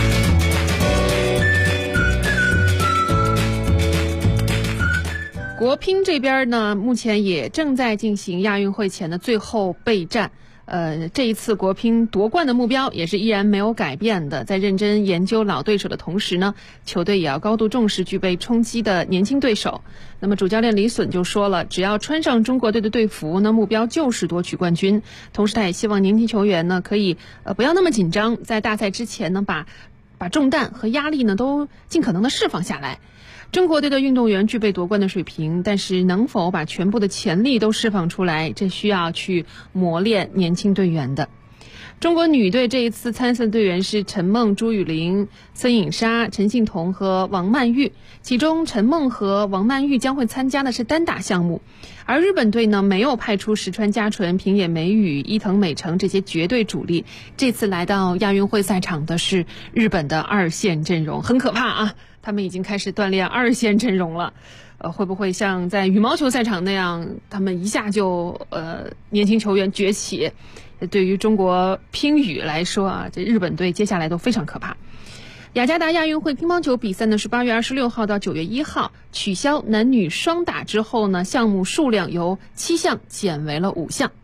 国乒这边呢，目前也正在进行亚运会前的最后备战。这一次国乒夺冠的目标也是依然没有改变的。在认真研究老对手的同时呢，球队也要高度重视具备冲击的年轻对手。那么主教练李隼就说了，只要穿上中国队的队服呢，目标就是夺取冠军。同时他也希望年轻球员呢可以不要那么紧张，在大赛之前呢把重担和压力呢都尽可能的释放下来。中国队的运动员具备夺冠的水平，但是能否把全部的潜力都释放出来，这需要去磨练年轻队员的。中国女队这一次参赛队员是陈梦、朱雨玲、孙颖莎、陈幸同和王曼玉，其中陈梦和王曼玉将会参加的是单打项目，而日本队呢没有派出石川佳纯、平野美宇、伊藤美诚这些绝对主力，这次来到亚运会赛场的是日本的2线阵容，很可怕啊！他们已经开始锻炼2线阵容了。会不会像在羽毛球赛场那样，他们一下就年轻球员崛起， 对于中国乒羽来说啊，这日本队接下来都非常可怕。雅加达亚运会乒乓球比赛呢是8月26号到9月1号取消男女双打之后呢，项目数量由7项减为了5项。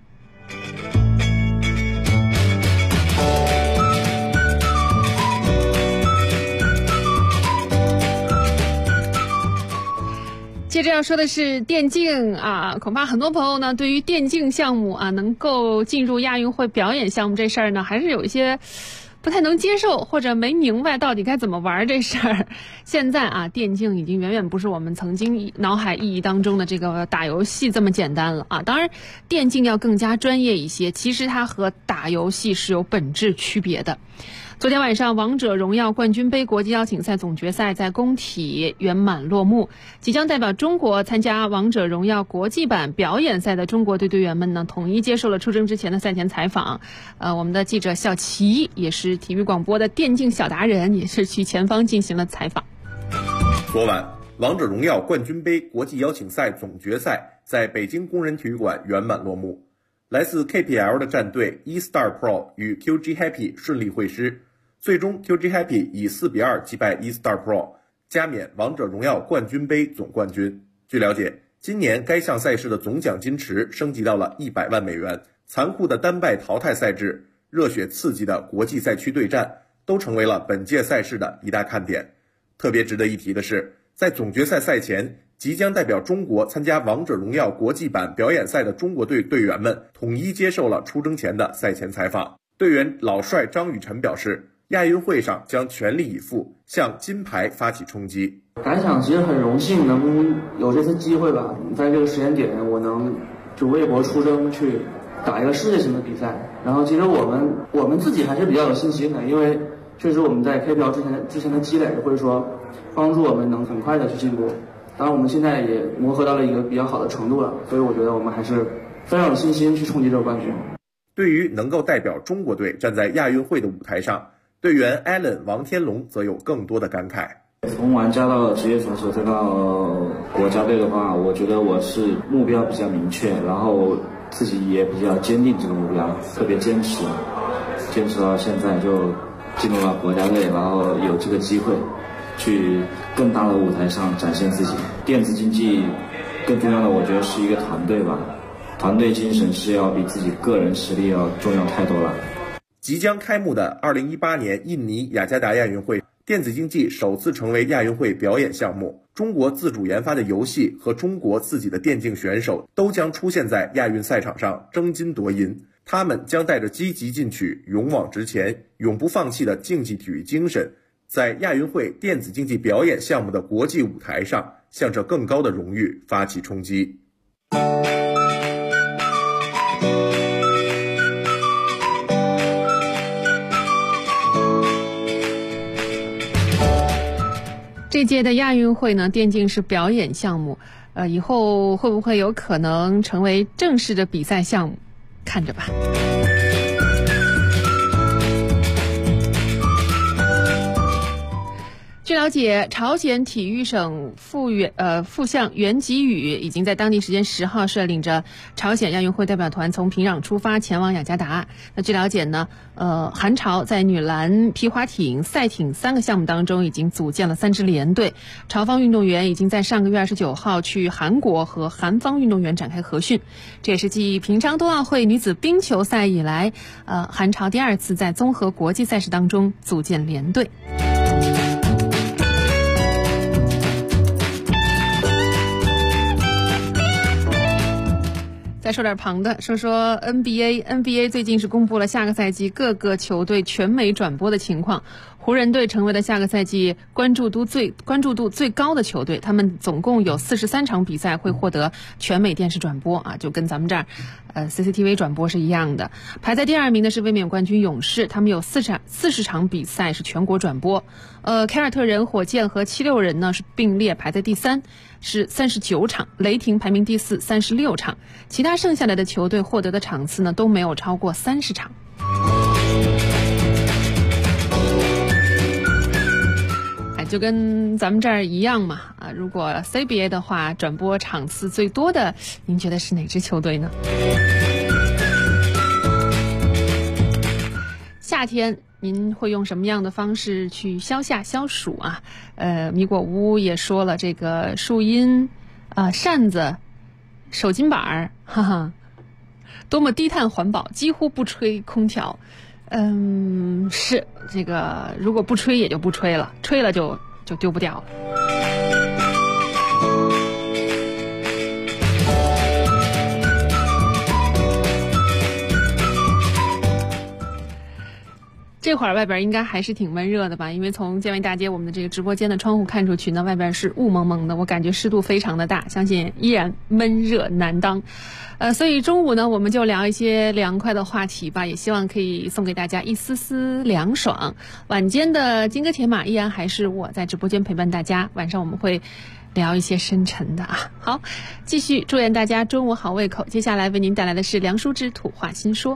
接着要说的是电竞啊，恐怕很多朋友呢对于电竞项目啊能够进入亚运会表演项目这事儿呢，还是有一些不太能接受，或者没明白到底该怎么玩这事儿。现在啊，电竞已经远远不是我们曾经脑海意义当中的这个打游戏这么简单了啊。当然，电竞要更加专业一些，其实它和打游戏是有本质区别的。昨天晚上，王者荣耀冠军杯国际邀请赛总决赛在工体圆满落幕。即将代表中国参加王者荣耀国际版表演赛的中国队队员们呢，统一接受了出征之前的赛前采访。我们的记者小齐也是体育广播的电竞小达人，也是去前方进行了采访。 昨晚，王者荣耀冠军杯国际邀请赛总决赛在北京工人体育馆圆满落幕。来自 KPL 的战队 eStar Pro 与 QG Happy 顺利会师。最终 QG Happy 以4-2击败 eStar Pro， 加冕王者荣耀冠军杯总冠军。据了解，今年该项赛事的总奖金池升级到了100万美元，残酷的单败淘汰赛制、热血刺激的国际赛区对战都成为了本届赛事的一大看点。特别值得一提的是，在总决赛赛前，即将代表中国参加王者荣耀国际版表演赛的中国队队员们统一接受了出征前的赛前采访。队员老帅张雨晨表示，亚运会上将全力以赴向金牌发起冲击。 感想其实很荣幸能有这次机会吧，在这个时间点我能就为国出征去打一个世界性的比赛。然后其实我们自己还是比较有信心的，因为确实我们在 KPL 之前的积累会说帮助我们能很快的去进步。当然我们现在也磨合到了一个比较好的程度了，所以我觉得我们还是非常有信心去冲击这个冠军。 对于能够代表中国队站在亚运会的舞台上，队员 Allen 王天龙则有更多的感慨。 从玩家到职业选手再到国家队的话，我觉得我是目标比较明确，然后自己也比较坚定这个目标，特别坚持到现在就进入了国家队，然后有这个机会去更大的舞台上展现自己。电子竞技更重要的我觉得是一个团队吧，团队精神是要比自己个人实力要重要太多了。 即将开幕的2018年印尼雅加达亚运会，电子竞技首次成为亚运会表演项目。中国自主研发的游戏和中国自己的电竞选手都将出现在亚运赛场上争金夺银。他们将带着积极进取、勇往直前、永不放弃的竞技体育精神，在亚运会电子竞技表演项目的国际舞台上，向着更高的荣誉发起冲击。 这届的亚运会呢，电竞是表演项目，以后会不会有可能成为正式的比赛项目？看着吧。据了解，朝鲜体育省副相袁吉宇已经在当地时间10号率领着朝鲜亚运会代表团从平壤出发前往雅加达。那据了解呢，韩朝在女篮、皮划艇、赛艇3个项目当中已经组建了3支联队。朝方运动员已经在上个月29号去韩国和韩方运动员展开合训。这也是继平昌冬奥会女子冰球赛以来，韩朝第2次在综合国际赛事当中组建联队。再说点旁的，说 NBA 最近是公布了下个赛季各个球队全美转播的情况。湖人队成为了下个赛季关注度最高的球队，他们总共有43场比赛会获得全美电视转播啊，就跟咱们这儿CCTV 转播是一样的。排在第2名的是卫冕冠军勇士，他们有40场比赛是全国转播。凯尔特人、火箭和76人呢是并列排在第3，是39场，雷霆排名第4，36场，其他剩下来的球队获得的场次呢都没有超过30场。就跟咱们这儿一样嘛，如果 CBA 的话，转播场次最多的，您觉得是哪支球队呢？ 夏天您会用什么样的方式去消夏消暑啊？米果屋也说了，这个树荫扇子、手巾板儿，哈哈，多么低碳环保，几乎不吹空调。是这个，如果不吹也就不吹了，吹了就丢不掉了。这会儿外边应该还是挺闷热的吧，因为从建卫大街我们的这个直播间的窗户看出去呢，外边是雾蒙蒙的，我感觉湿度非常的大，相信依然闷热难当。所以中午呢，我们就聊一些凉快的话题吧，也希望可以送给大家一丝丝凉爽。晚间的金戈铁马依然还是我在直播间陪伴大家，晚上我们会聊一些深沉的啊。好，继续祝愿大家中午好胃口。接下来为您带来的是梁舒之土话新说。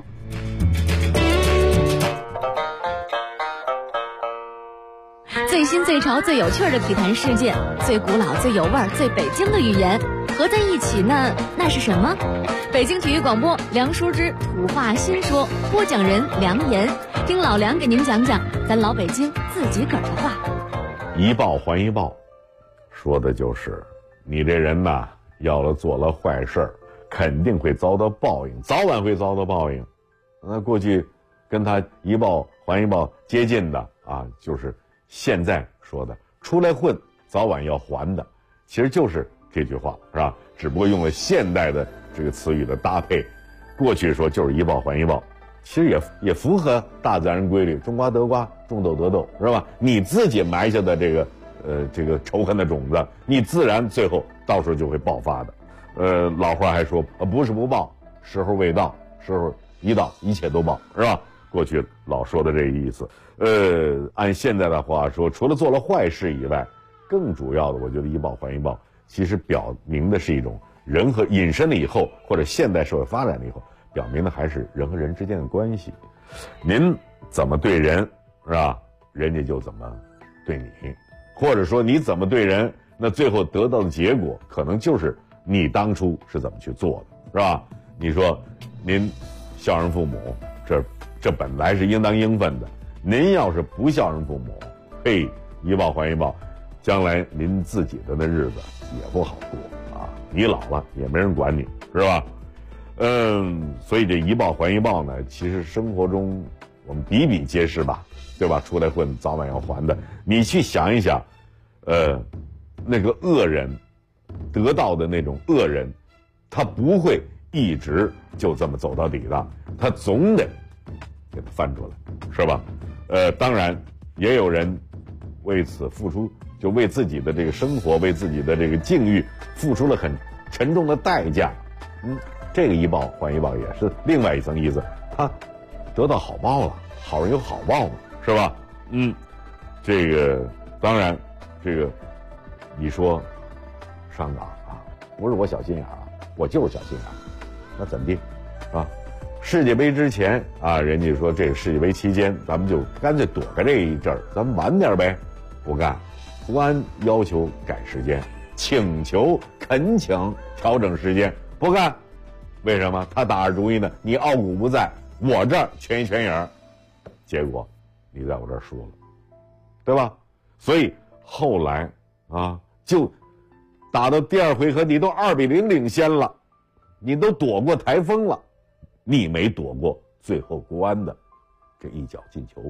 最新最潮最有趣的体坛事件，最古老最有味儿最北京的语言合在一起呢，那是什么？北京体育广播梁舒之土话新说，播讲人梁岩，听老梁给您讲讲咱老北京自己个儿的话。 一报还一报，说的就是你这人呐，要了做了坏事，肯定会遭到报应，早晚会遭到报应。那过去跟他一报还一报接近的啊，就是现在说的出来混早晚要还的，其实就是这句话，是吧？只不过用了现代的这个词语的搭配，过去说就是一报还一报，其实也符合大自然规律，种瓜得瓜，种豆得豆，是吧？你自己埋下的这个仇恨的种子，你自然最后到时候就会爆发的。老话还说不是不报，时候未到，时候一到一切都报，是吧？过去老说的这个意思。按现在的话说，除了做了坏事以外，更主要的我觉得一报还一报其实表明的是一种人和引申了以后，或者现代社会发展了以后，表明的还是人和人之间的关系。您怎么对人，是吧？人家就怎么对你，或者说你怎么对人，那最后得到的结果可能就是你当初是怎么去做的，是吧？你说您孝顺父母，这本来是应当应分的，您要是不孝顺父母，嘿，一报还一报，将来您自己的那日子也不好过啊！你老了也没人管你，是吧？所以这一报还一报呢，其实生活中我们比比皆是吧，对吧？出来混早晚要还的。你去想一想，那个恶人得到的那种恶人，他不会一直就这么走到底的，他总得给他翻出来，是吧？当然也有人为此付出，就为自己的这个生活，为自己的这个境遇付出了很沉重的代价。这个一报还一报也是另外一层意思，他得到好报了，好人有好报嘛，是吧？这个当然，这个你说上岗啊，不是我小心眼啊，我就是小心眼，那怎么地啊？世界杯之前啊，人家说这个世界杯期间，咱们就干脆躲开这一阵儿，咱们晚点呗。不干，国安要求改时间，请求恳请调整时间，不干。为什么？他打着主意呢，你傲骨不在，我这儿全心全影，结果你在我这儿输了，对吧？所以后来啊，就打到第二回合，你都2-0领先了，你都躲过台风了，你没躲过最后国安的这一脚进球。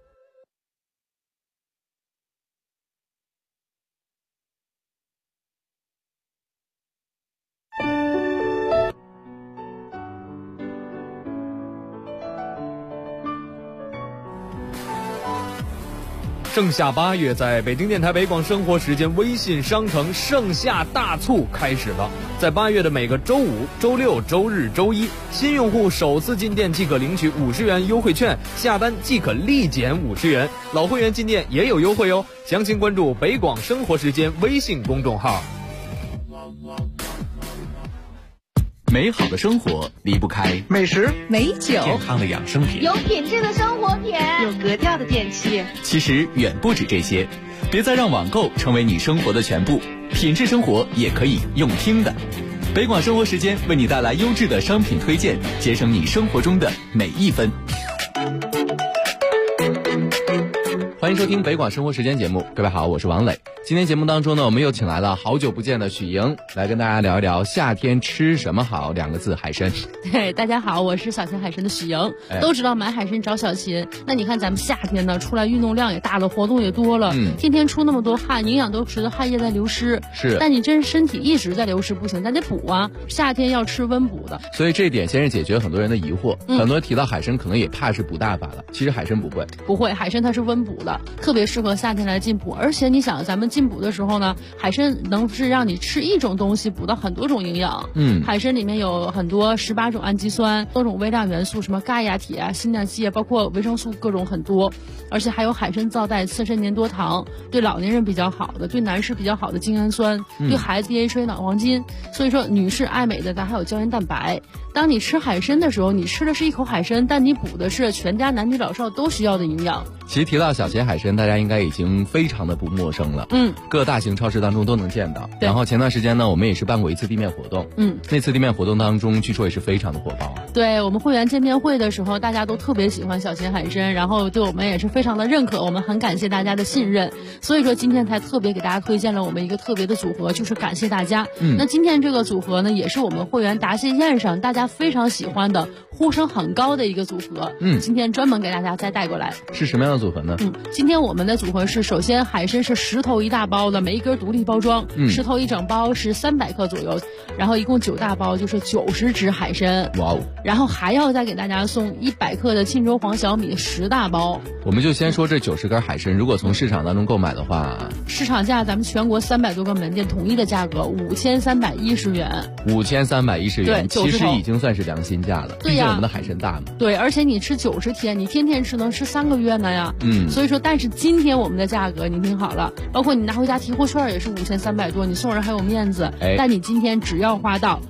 盛夏8月，在北京电台北广生活时间微信商城盛夏大促开始了。在8月的每个周五、周六、周日、周一，新用户首次进店即可领取50元优惠券，下单即可立减50元。老会员进店也有优惠哦。详情关注北广生活时间微信公众号。 美好的生活离不开美食、 美酒、健康的养生品、 有品质的生活品、 有格调的电器。 其实远不止这些，别再让网购成为你生活的全部，品质生活也可以用听的。北广生活时间为你带来优质的商品推荐，节省你生活中的每一分。 欢迎收听北广生活时间节目，各位好，我是王磊。今天节目当中呢，我们又请来了好久不见的许莹，来跟大家聊一聊夏天吃什么好2个字，海参。 对，大家好，我是小秦海参的许莹。都知道买海参找小秦，那你看咱们夏天呢，出来运动量也大了，活动也多了，天天出那么多汗，营养都随着汗液在流失。 是， 但你真身体一直在流失不行，咱得补啊。夏天要吃温补的， 所以这一点先是解决很多人的疑惑。很多人提到海参，可能也怕是补大发了，其实海参不会， 海参它是温补的，特别适合夏天来进补。而且你想，咱们进补的时候呢，海参能是让你吃一种东西补到很多种营养。海参里面有很多18种氨基酸，多种微量元素，什么钙呀、铁啊、锌啊、硒啊，包括维生素各种很多。而且还有海参皂带刺身粘多糖，对老年人比较好的，对男士比较好的精氨酸，对孩子 DHA 脑黄金。所以说女士爱美的咱还有胶原蛋白。当你吃海参的时候，你吃的是一口海参，但你补的是全家男女老少都需要的营养。 其实提到小秦海参，大家应该已经非常的不陌生了。各大型超市当中都能见到。然后前段时间呢，我们也是办过一次地面活动。那次地面活动当中，据说也是非常的火爆。 对，我们会员见面会的时候，大家都特别喜欢小秦海参，然后对我们也是非常的认可，我们很感谢大家的信任。所以说今天才特别给大家推荐了我们一个特别的组合，就是感谢大家。那今天这个组合呢，也是我们会员答谢宴上大家非常喜欢的，呼声很高的一个组合。今天专门给大家再带过来。 是什么样的组合呢？ 今天我们的组合是，首先海参是10头1大包的，每一根独立包装，10头1整包是300克左右，然后一共9大包就是90只海参。 哇哦！ 然后还要再给大家送100克的沁州黄小米10大包。 我们就先说这90根海参，如果从市场当中购买的话， 市场价咱们全国300多个门店统一的价格5310元。 5310元， 对， 其实已经算是良心价了。 对呀， 毕竟我们的海参大嘛。 对，而且你吃90天，你天天吃能吃3个月呢呀。所以说，但是今天我们的价格你听好了，包括你拿回家提货券也是5300多，你送人还有面子。但你今天只要花到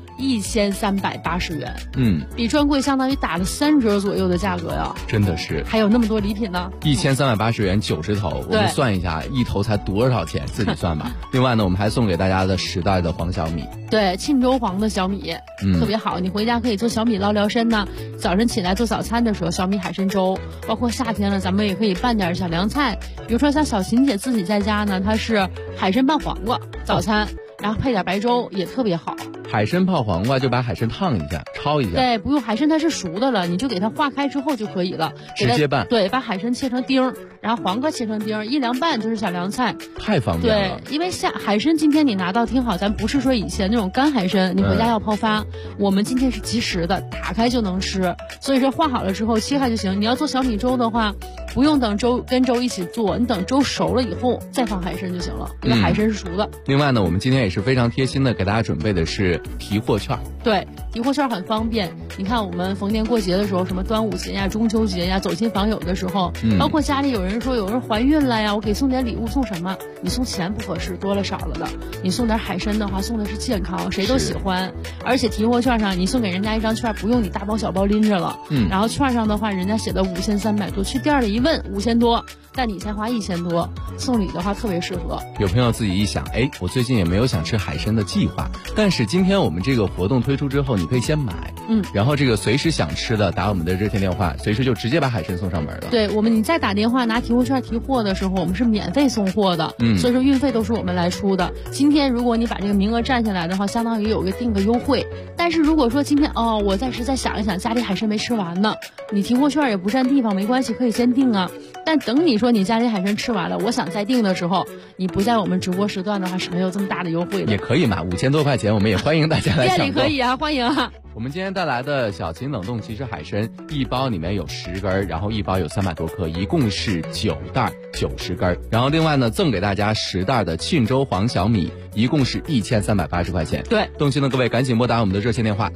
1380元，比专柜相当于打了3折左右的价格呀， 真的是。 还有那么多礼品呢 ，1380元90头，我们算一下，一头才多少钱，自己算吧。另外呢，我们还送给大家的10袋的黄小米， 对，沁州黄的小米，特别好，你回家可以做小米捞身呢。早晨起来做早餐的时候，小米海参粥，包括夏天了，咱们也可以拌点小凉菜，比如说像小秦姐自己在家呢，她是海参拌黄瓜早餐，然后配点白粥也特别好。 海参泡黄瓜就把海参烫一下，焯一下。 对，不用，海参它是熟的了，你就给它化开之后就可以了， 直接拌。 对，把海参切成丁，然后黄瓜切成丁，一凉拌就是小凉菜， 太方便了。 对，因为海参今天你拿到听好，咱不是说以前那种干海参，你回家要泡发，我们今天是即食的，打开就能吃。所以说化好了之后切开就行。你要做小米粥的话，不用等粥跟粥一起做，你等粥熟了以后再放海参就行了，因为海参是熟的。 另外呢，我们今天也是非常贴心的给大家准备的是提货券。 对，提货券很方便。你看我们逢年过节的时候，什么端午节呀、中秋节呀，走亲访友的时候，包括家里有人说有人怀孕了呀，我给送点礼物，送什么？你送钱不合适，多了少了的。你送点海参的话，送的是健康，谁都喜欢。而且提货券上你送给人家一张券，不用你大包小包拎着了。然后券上的话，人家写的5300多，去店里一问5000多。但你才花1000多，送礼的话特别适合。 有朋友自己一想，我最近也没有想吃海参的计划，但是今天我们这个活动推出之后，你可以先买，然后这个随时想吃的打我们的热线电话，随时就直接把海参送上门了。 对，你再打电话拿提货券提货的时候，我们是免费送货的，所以说运费都是我们来出的。今天如果你把这个名额占下来的话，相当于有个定个优惠。但是如果说今天我暂时再想一想，家里海参没吃完呢，你提货券也不占地方，没关系，可以先定啊。但等你说你家里海参吃完了，我想再订的时候，你不在我们直播时段的话，是没有这么大的优惠的。 也可以嘛，5000多块钱，我们也欢迎大家来抢购。 店里可以啊，欢迎啊。 我们今天带来的小秦冷冻即食海参，一包里面有10根，然后一包有300多克，一共是9袋90根。然后另外呢，赠给大家10袋的沁州黄小米，一共是1380块钱。 对， 动心的各位赶紧拨打我们的热线电话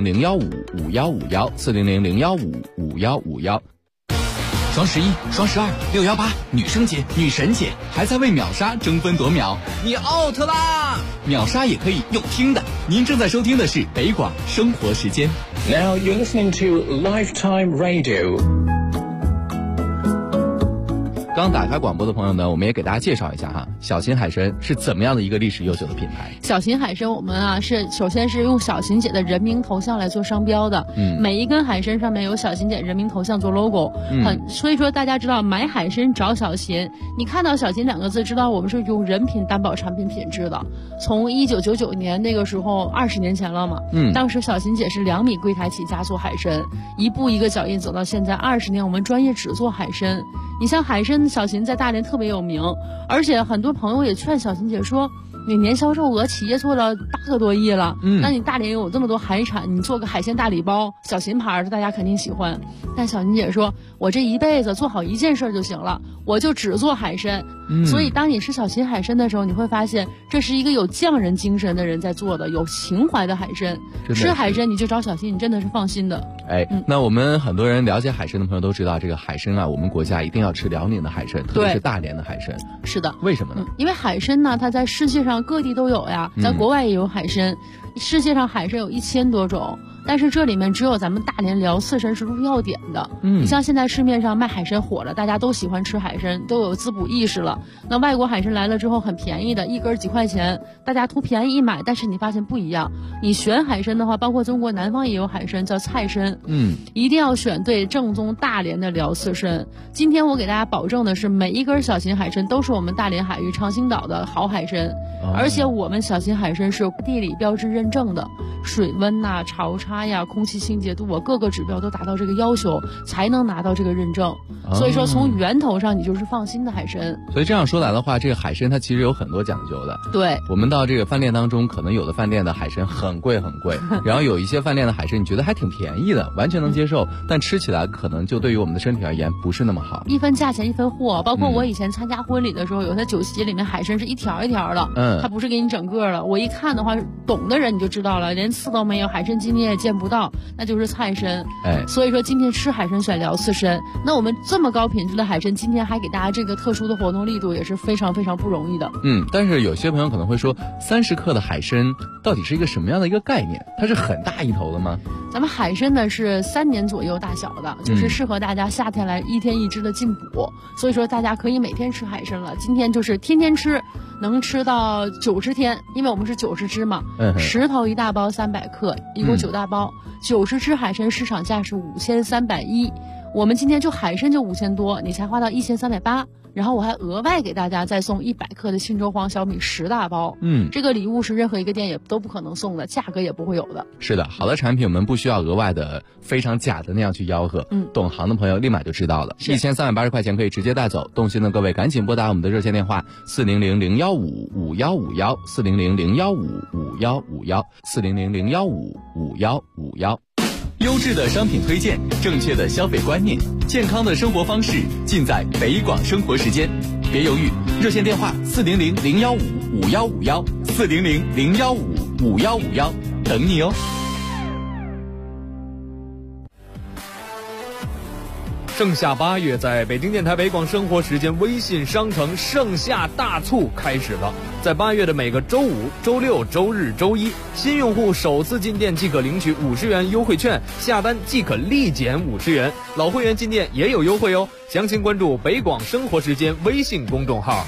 400-015-5151，400-015-5151。 双11、双12、618，女生节、女神节，还在为秒杀争分夺秒，你 out 啦！秒杀也可以用听的。您正在收听的是北广生活时间。 Now you're listening to Lifetime Radio. 刚打开广播的朋友呢，我们也给大家介绍一下哈，小秦海参是怎么样的一个历史悠久的品牌。 小秦海参我们啊是首先是用小秦姐的人名头像来做商标的，每一根海参上面有小秦姐人名头像做 logo，所以说大家知道买海参找小秦，你看到小秦2个字知道我们是用人品担保产品品质的。从1999年那个时候20年前了嘛，当时小秦姐是2米柜台起家做海参，一步一个脚印走到现在20年，我们专业只做海参。你像海参小秦在大连特别有名，而且很多朋友也劝小秦姐说，你年销售额企业做了8个多亿了，那你大连有这么多海产，你做个海鲜大礼包，小秦牌的大家肯定喜欢。但小秦姐说，我这一辈子做好一件事就行了，我就只做海参。所以当你吃小秦海参的时候，你会发现这是一个有匠人精神的人在做的，有情怀的海参。吃海参你就找小秦，你真的是放心的。 那我们很多人了解海参的朋友都知道，这个海参啊，我们国家一定要吃辽宁的海参，特别是大连的海参。 是的。 为什么呢？ 因为海参呢，它在世界上各地都有呀，在国外也有海参，世界上海参有1000多种。但是这里面只有咱们大连辽刺参是入药典的。你像现在市面上卖海参火了，大家都喜欢吃海参，都有滋补意识了。那外国海参来了之后很便宜的，一根几块钱，大家图便宜一买。但是你发现不一样，你选海参的话，包括中国南方也有海参叫菜参，一定要选对正宗大连的辽刺参。今天我给大家保证的是，每一根小秦海参都是我们大连海域长兴岛的好海参，而且我们小秦海参是地理标志认证的，水温呐、潮差呀、空气清洁度啊，各个指标都达到这个要求，才能拿到这个认证。所以说从源头上你就是放心的海参。 所以这样说来的话，这个海参它其实有很多讲究的。 对， 我们到这个饭店当中，可能有的饭店的海参很贵很贵，然后有一些饭店的海参你觉得还挺便宜的，完全能接受，但吃起来可能就对于我们的身体而言不是那么好。 一分价钱一分货，包括我以前参加婚礼的时候，有些酒席里面海参是一条一条的，它不是给你整个的。我一看的话，懂的人你就知道了，连刺都没有，海参筋你也见不到，那就是菜参。所以说今天吃海参选辽刺参，那我们这么高品质的海参，今天还给大家这个特殊的活动力度，也是非常非常不容易的。 但是有些朋友可能会说，30克的海参到底是一个什么样的一个概念？它是很大一头的吗？ 咱们海参呢是3年左右大小的，就是适合大家夏天来1天1只的进补，所以说大家可以每天吃海参了。今天就是天天吃，能吃到90天，因为我们是90只嘛，10头1大包300克，一共9大包，90只海参市场价是5310，我们今天就海参就5000多，你才花到1380。然后我还额外给大家再送100克的忻州黄小米10大包，这个礼物是任何一个店也都不可能送的，价格也不会有的。 是的，好的产品我们不需要额外的非常假的那样去吆喝，懂行的朋友立马就知道了。1380块钱可以直接带走，动心的各位赶紧拨打我们的热线电话400-015-5151，400-015-5151，400-015-5151。 优质的商品推荐，正确的消费观念，健康的生活方式，尽在北广生活时间。别犹豫，热线电话400-015-5151，400-015-5151，等你哦。 盛夏8月，在北京电台北广生活时间微信商城盛夏大促开始了。在8月的每个周五、周六、周日、周一，新用户首次进店即可领取50元优惠券，下单即可立减50元。老会员进店也有优惠哦。详情关注北广生活时间微信公众号。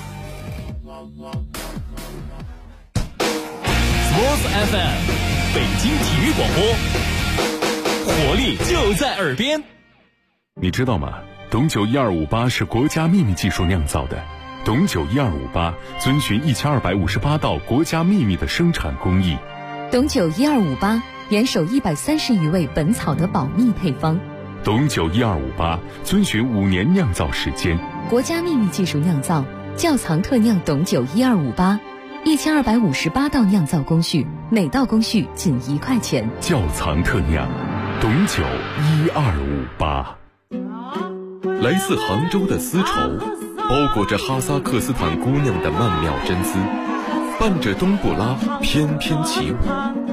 Sports FM， 北京体育广播，活力就在耳边。 你知道吗？董酒1258是国家秘密技术酿造的。董酒1258遵循1258道国家秘密的生产工艺。 董酒1258严守130余味本草的保密配方。 董酒1258遵循5年酿造时间。 国家秘密技术酿造，窖藏特酿董酒1258，1258道酿造工序，每道工序仅1块钱。 窖藏特酿，董酒1258。 来自杭州的丝绸，包裹着哈萨克斯坦姑娘的曼妙真姿，伴着冬不拉翩翩起舞。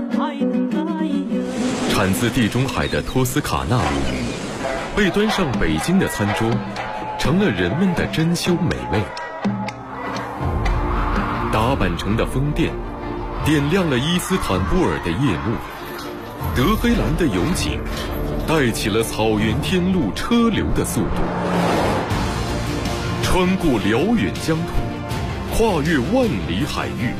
产自地中海的托斯卡纳乳，被端上北京的餐桌，成了人们的珍馐美味。打扮成的风电，点亮了伊斯坦布尔的夜幕。德黑兰的油井，带起了草原天路车流的速度。 穿过辽远疆土，跨越万里海域，